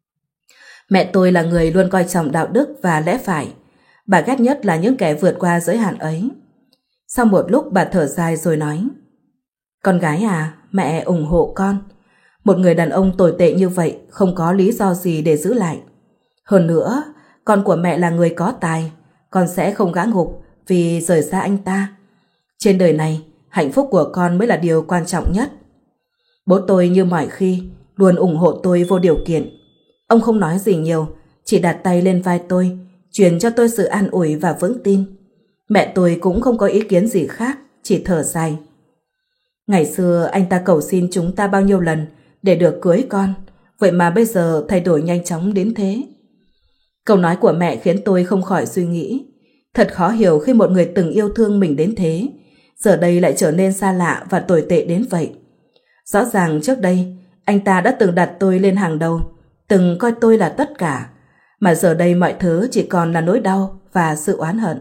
Mẹ tôi là người luôn coi trọng đạo đức và lẽ phải. Bà ghét nhất là những kẻ vượt qua giới hạn ấy. Sau một lúc bà thở dài rồi nói: "Con gái à, mẹ ủng hộ con. Một người đàn ông tồi tệ như vậy không có lý do gì để giữ lại. Hơn nữa, con của mẹ là người có tài, con sẽ không ngã ngục vì rời xa anh ta. Trên đời này, hạnh phúc của con mới là điều quan trọng nhất." Bố tôi như mọi khi luôn ủng hộ tôi vô điều kiện. Ông không nói gì nhiều, chỉ đặt tay lên vai tôi, truyền cho tôi sự an ủi và vững tin. Mẹ tôi cũng không có ý kiến gì khác, chỉ thở dài. "Ngày xưa anh ta cầu xin chúng ta bao nhiêu lần để được cưới con, vậy mà bây giờ thay đổi nhanh chóng đến thế." Câu nói của mẹ khiến tôi không khỏi suy nghĩ. Thật khó hiểu khi một người từng yêu thương mình đến thế, giờ đây lại trở nên xa lạ và tồi tệ đến vậy. Rõ ràng trước đây, anh ta đã từng đặt tôi lên hàng đầu, từng coi tôi là tất cả, mà giờ đây mọi thứ chỉ còn là nỗi đau và sự oán hận.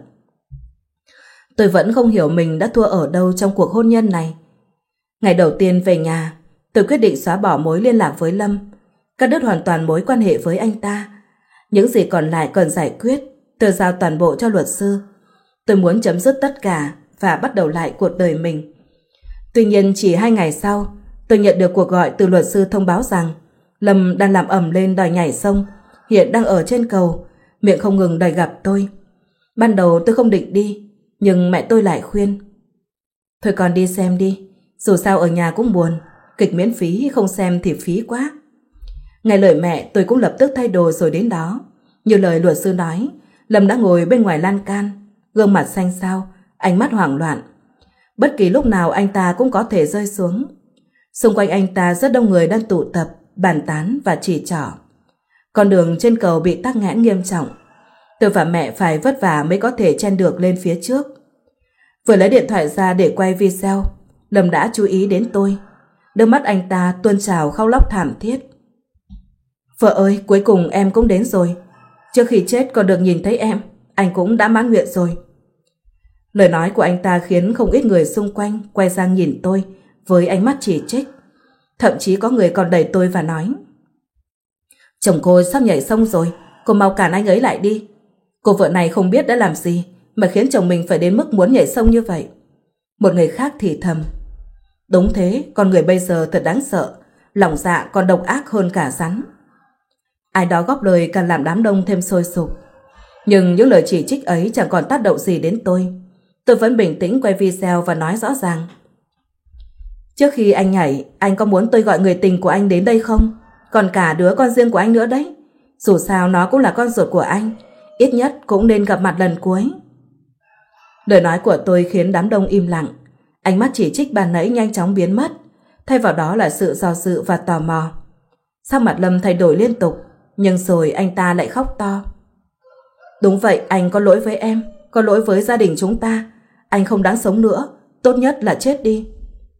Tôi vẫn không hiểu mình đã thua ở đâu trong cuộc hôn nhân này. Ngày đầu tiên về nhà, tôi quyết định xóa bỏ mối liên lạc với Lâm, cắt đứt hoàn toàn mối quan hệ với anh ta. Những gì còn lại cần giải quyết, tôi giao toàn bộ cho luật sư. Tôi muốn chấm dứt tất cả và bắt đầu lại cuộc đời mình. Tuy nhiên chỉ hai ngày sau, tôi nhận được cuộc gọi từ luật sư thông báo rằng Lâm đang làm ầm lên đòi nhảy sông, hiện đang ở trên cầu, miệng không ngừng đòi gặp tôi. Ban đầu tôi không định đi, nhưng mẹ tôi lại khuyên: "Thôi con đi xem đi, dù sao ở nhà cũng buồn, kịch miễn phí không xem thì phí quá." Nghe lời mẹ, tôi cũng lập tức thay đồ rồi đến đó. Như lời luật sư nói, Lâm đã ngồi bên ngoài lan can, gương mặt xanh xao, ánh mắt hoảng loạn. Bất kỳ lúc nào anh ta cũng có thể rơi xuống. Xung quanh anh ta rất đông người đang tụ tập, bàn tán và chỉ trỏ. Con đường trên cầu bị tắc nghẽn nghiêm trọng. Tôi và mẹ phải vất vả mới có thể chen được lên phía trước. Vừa lấy điện thoại ra để quay video, Lâm đã chú ý đến tôi. Đôi mắt anh ta tuôn trào khóc lóc thảm thiết. "Vợ ơi, cuối cùng em cũng đến rồi. Trước khi chết còn được nhìn thấy em, anh cũng đã mãn nguyện rồi." Lời nói của anh ta khiến không ít người xung quanh quay sang nhìn tôi với ánh mắt chỉ trích. Thậm chí có người còn đẩy tôi và nói: "Chồng cô sắp nhảy sông rồi, cô mau cản anh ấy lại đi. Cô vợ này không biết đã làm gì mà khiến chồng mình phải đến mức muốn nhảy sông như vậy." Một người khác thì thầm: "Đúng thế, con người bây giờ thật đáng sợ, lòng dạ còn độc ác hơn cả rắn." Ai đó góp lời càng làm đám đông thêm sôi sục. Nhưng những lời chỉ trích ấy chẳng còn tác động gì đến tôi. Tôi vẫn bình tĩnh quay video và nói rõ ràng: "Trước khi anh nhảy, anh có muốn tôi gọi người tình của anh đến đây không? Còn cả đứa con riêng của anh nữa đấy. Dù sao nó cũng là con ruột của anh, ít nhất cũng nên gặp mặt lần cuối." Lời nói của tôi khiến đám đông im lặng. Ánh mắt chỉ trích ban nãy nhanh chóng biến mất, thay vào đó là sự do dự và tò mò. Sắc mặt Lâm thay đổi liên tục, nhưng rồi anh ta lại khóc to. "Đúng vậy, anh có lỗi với em, có lỗi với gia đình chúng ta. Anh không đáng sống nữa, tốt nhất là chết đi."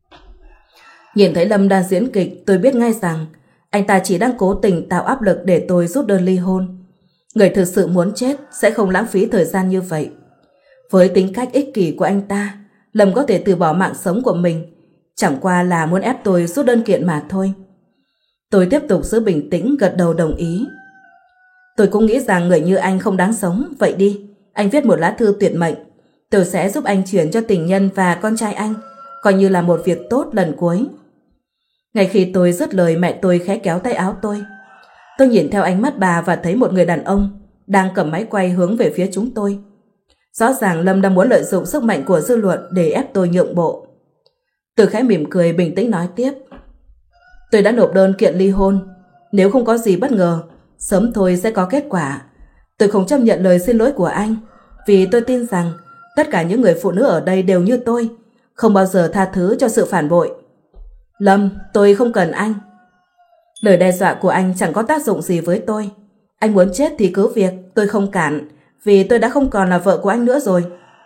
Nhìn thấy Lâm đang diễn kịch, tôi biết ngay rằng anh ta chỉ đang cố tình tạo áp lực để tôi rút đơn ly hôn. Người thực sự muốn chết sẽ không lãng phí thời gian như vậy. Với tính cách ích kỷ của anh ta, Lâm có thể từ bỏ mạng sống của mình, chẳng qua là muốn ép tôi rút đơn kiện mà thôi. Tôi tiếp tục giữ bình tĩnh gật đầu đồng ý. Tôi cũng nghĩ rằng người như anh không đáng sống. Vậy đi, anh viết một lá thư tuyệt mệnh. Tôi sẽ giúp anh chuyển cho tình nhân và con trai anh, coi như là một việc tốt lần cuối. Ngay khi tôi dứt lời, mẹ tôi khẽ kéo tay áo tôi. Tôi nhìn theo ánh mắt bà và thấy một người đàn ông đang cầm máy quay hướng về phía chúng tôi. Rõ ràng Lâm đang muốn lợi dụng sức mạnh của dư luận để ép tôi nhượng bộ. Tôi khẽ mỉm cười bình tĩnh nói tiếp. Tôi đã nộp đơn kiện ly hôn. Nếu không có gì bất ngờ, sớm thôi sẽ có kết quả. Tôi không chấp nhận lời xin lỗi của anh, vì tôi tin rằng tất cả những người phụ nữ ở đây đều như tôi, không bao giờ tha thứ cho sự phản bội. Lâm, tôi không cần anh. Lời đe dọa của anh chẳng có tác dụng gì với tôi. Anh muốn chết thì cứ việc, tôi không cản, vì tôi đã không còn là vợ của anh nữa rồi.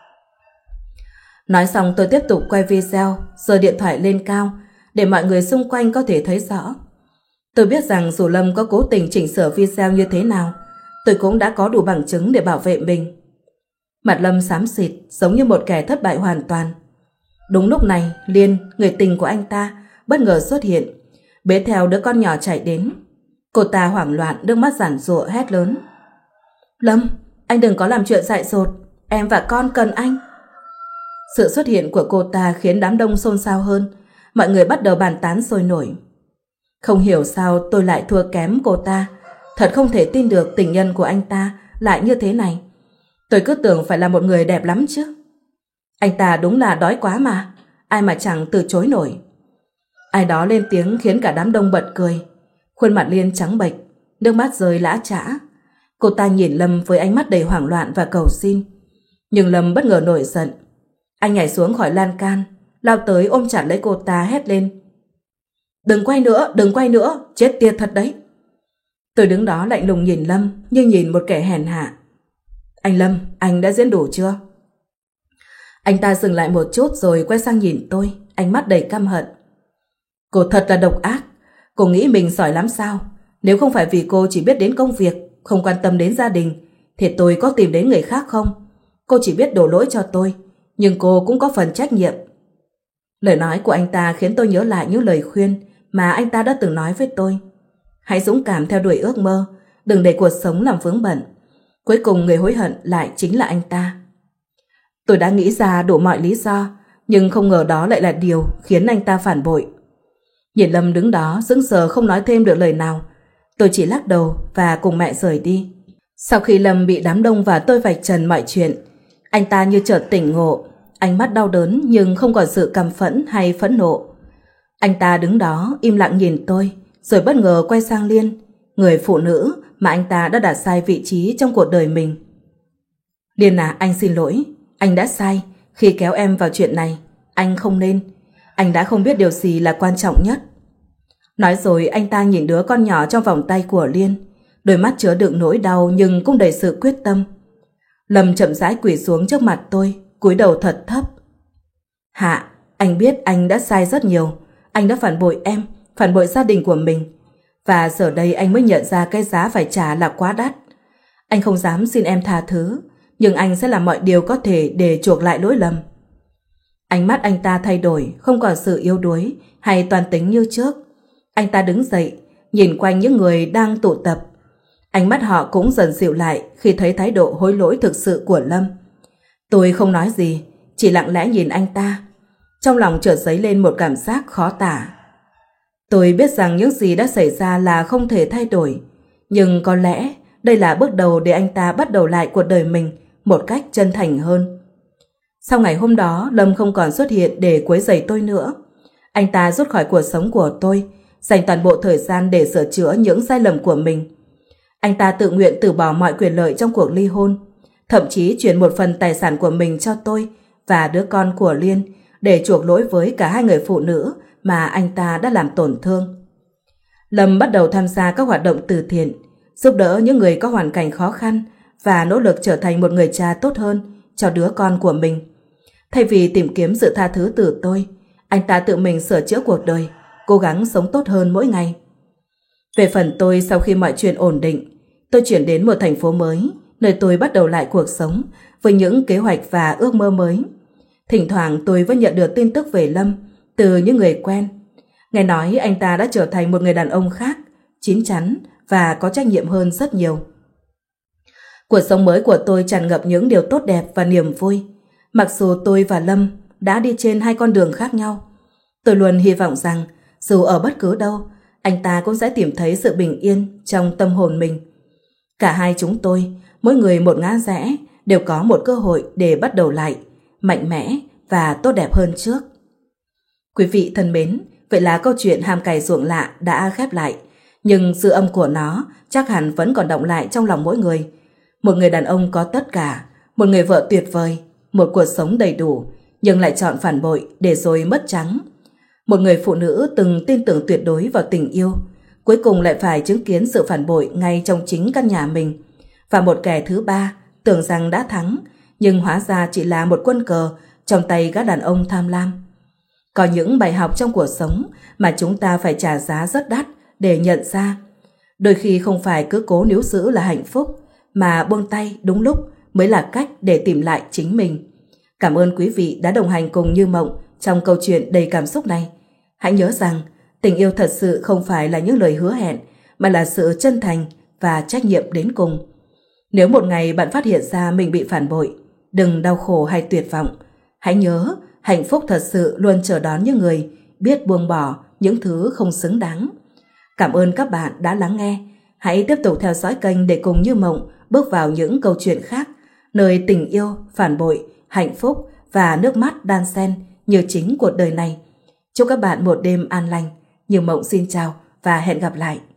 Nói xong tôi tiếp tục quay video, giơ điện thoại lên cao để mọi người xung quanh có thể thấy rõ. Tôi biết rằng dù Lâm có cố tình chỉnh sửa video như thế nào, tôi cũng đã có đủ bằng chứng để bảo vệ mình. Mặt Lâm xám xịt, giống như một kẻ thất bại hoàn toàn. Đúng lúc này, Liên, người tình của anh ta, bất ngờ xuất hiện, bế theo đứa con nhỏ chạy đến. Cô ta hoảng loạn, nước mắt giản giụa hét lớn. Lâm, anh đừng có làm chuyện dại dột, em và con cần anh. Sự xuất hiện của cô ta khiến đám đông xôn xao hơn, mọi người bắt đầu bàn tán sôi nổi. Không hiểu sao tôi lại thua kém cô ta, thật không thể tin được tình nhân của anh ta lại như thế này. Tôi cứ tưởng phải là một người đẹp lắm chứ. Anh ta đúng là đói quá mà, ai mà chẳng từ chối nổi. Ai đó lên tiếng khiến cả đám đông bật cười. Khuôn mặt Liên trắng bệch, nước mắt rơi lã chã. Cô ta nhìn Lâm với ánh mắt đầy hoảng loạn và cầu xin. Nhưng Lâm bất ngờ nổi giận. Anh nhảy xuống khỏi lan can, lao tới ôm chặt lấy cô ta hét lên. Đừng quay nữa, đừng quay nữa, chết tiệt thật đấy. Tôi đứng đó lạnh lùng nhìn Lâm như nhìn một kẻ hèn hạ. Anh Lâm, anh đã diễn đủ chưa? Anh ta dừng lại một chút rồi quay sang nhìn tôi, ánh mắt đầy căm hận. Cô thật là độc ác. Cô nghĩ mình giỏi lắm sao? Nếu không phải vì cô chỉ biết đến công việc, không quan tâm đến gia đình, thì tôi có tìm đến người khác không? Cô chỉ biết đổ lỗi cho tôi, nhưng cô cũng có phần trách nhiệm. Lời nói của anh ta khiến tôi nhớ lại những lời khuyên mà anh ta đã từng nói với tôi. Hãy dũng cảm theo đuổi ước mơ, đừng để cuộc sống làm vướng bận. Cuối cùng người hối hận lại chính là anh ta. Tôi đã nghĩ ra đủ mọi lý do, nhưng không ngờ đó lại là điều khiến anh ta phản bội. Nhìn Lâm đứng đó sững sờ không nói thêm được lời nào, tôi chỉ lắc đầu và cùng mẹ rời đi. Sau khi Lâm bị đám đông và tôi vạch trần mọi chuyện, anh ta như chợt tỉnh ngộ, ánh mắt đau đớn nhưng không còn sự căm phẫn hay phẫn nộ. Anh ta đứng đó im lặng nhìn tôi, rồi bất ngờ quay sang Liên, người phụ nữ mà anh ta đã đặt sai vị trí trong cuộc đời mình. Liên à, anh xin lỗi, anh đã sai khi kéo em vào chuyện này, anh không nên. Anh đã không biết điều gì là quan trọng nhất. Nói rồi anh ta nhìn đứa con nhỏ trong vòng tay của Liên, đôi mắt chứa đựng nỗi đau nhưng cũng đầy sự quyết tâm. Lâm chậm rãi quỳ xuống trước mặt tôi, cúi đầu thật thấp. Hạ, anh biết anh đã sai rất nhiều. Anh đã phản bội em, phản bội gia đình của mình. Và giờ đây anh mới nhận ra cái giá phải trả là quá đắt. Anh không dám xin em tha thứ, nhưng anh sẽ làm mọi điều có thể để chuộc lại lỗi lầm. Ánh mắt anh ta thay đổi, không còn sự yếu đuối hay toan tính như trước. Anh ta đứng dậy, nhìn quanh những người đang tụ tập. Ánh mắt họ cũng dần dịu lại khi thấy thái độ hối lỗi thực sự của Lâm. Tôi không nói gì, chỉ lặng lẽ nhìn anh ta. Trong lòng chợt dấy lên một cảm giác khó tả. Tôi biết rằng những gì đã xảy ra là không thể thay đổi, nhưng có lẽ đây là bước đầu để anh ta bắt đầu lại cuộc đời mình một cách chân thành hơn. Sau ngày hôm đó, Lâm không còn xuất hiện để quấy rầy tôi nữa. Anh ta rút khỏi cuộc sống của tôi, dành toàn bộ thời gian để sửa chữa những sai lầm của mình. Anh ta tự nguyện từ bỏ mọi quyền lợi trong cuộc ly hôn, thậm chí chuyển một phần tài sản của mình cho tôi và đứa con của Liên để chuộc lỗi với cả hai người phụ nữ mà anh ta đã làm tổn thương. Lâm bắt đầu tham gia các hoạt động từ thiện, giúp đỡ những người có hoàn cảnh khó khăn và nỗ lực trở thành một người cha tốt hơn cho đứa con của mình. Thay vì tìm kiếm sự tha thứ từ tôi, anh ta tự mình sửa chữa cuộc đời, cố gắng sống tốt hơn mỗi ngày. Về phần tôi, sau khi mọi chuyện ổn định, tôi chuyển đến một thành phố mới, nơi tôi bắt đầu lại cuộc sống với những kế hoạch và ước mơ mới. Thỉnh thoảng tôi vẫn nhận được tin tức về Lâm từ những người quen. Nghe nói anh ta đã trở thành một người đàn ông khác, chín chắn và có trách nhiệm hơn rất nhiều. Cuộc sống mới của tôi tràn ngập những điều tốt đẹp và niềm vui. Mặc dù tôi và Lâm đã đi trên hai con đường khác nhau, tôi luôn hy vọng rằng dù ở bất cứ đâu, anh ta cũng sẽ tìm thấy sự bình yên trong tâm hồn mình. Cả hai chúng tôi, mỗi người một ngã rẽ, đều có một cơ hội để bắt đầu lại, mạnh mẽ và tốt đẹp hơn trước. Quý vị thân mến, vậy là câu chuyện Hàm Cày Ruộng Lạ đã khép lại, nhưng dư âm của nó chắc hẳn vẫn còn đọng lại trong lòng mỗi người. Một người đàn ông có tất cả, một người vợ tuyệt vời, một cuộc sống đầy đủ, nhưng lại chọn phản bội để rồi mất trắng. Một người phụ nữ từng tin tưởng tuyệt đối vào tình yêu, cuối cùng lại phải chứng kiến sự phản bội ngay trong chính căn nhà mình. Và một kẻ thứ ba tưởng rằng đã thắng, nhưng hóa ra chỉ là một quân cờ trong tay các đàn ông tham lam. Có những bài học trong cuộc sống mà chúng ta phải trả giá rất đắt để nhận ra. Đôi khi không phải cứ cố níu giữ là hạnh phúc, mà buông tay đúng lúc mới là cách để tìm lại chính mình. Cảm ơn quý vị đã đồng hành cùng Như Mộng trong câu chuyện đầy cảm xúc này. Hãy nhớ rằng tình yêu thật sự không phải là những lời hứa hẹn, mà là sự chân thành và trách nhiệm đến cùng. Nếu một ngày bạn phát hiện ra mình bị phản bội, đừng đau khổ hay tuyệt vọng. Hãy nhớ, hạnh phúc thật sự luôn chờ đón những người biết buông bỏ những thứ không xứng đáng. Cảm ơn các bạn đã lắng nghe. Hãy tiếp tục theo dõi kênh để cùng Như Mộng bước vào những câu chuyện khác, nơi tình yêu, phản bội, hạnh phúc và nước mắt đan xen như chính cuộc đời này. Chúc các bạn một đêm an lành. Như Mộng xin chào và hẹn gặp lại.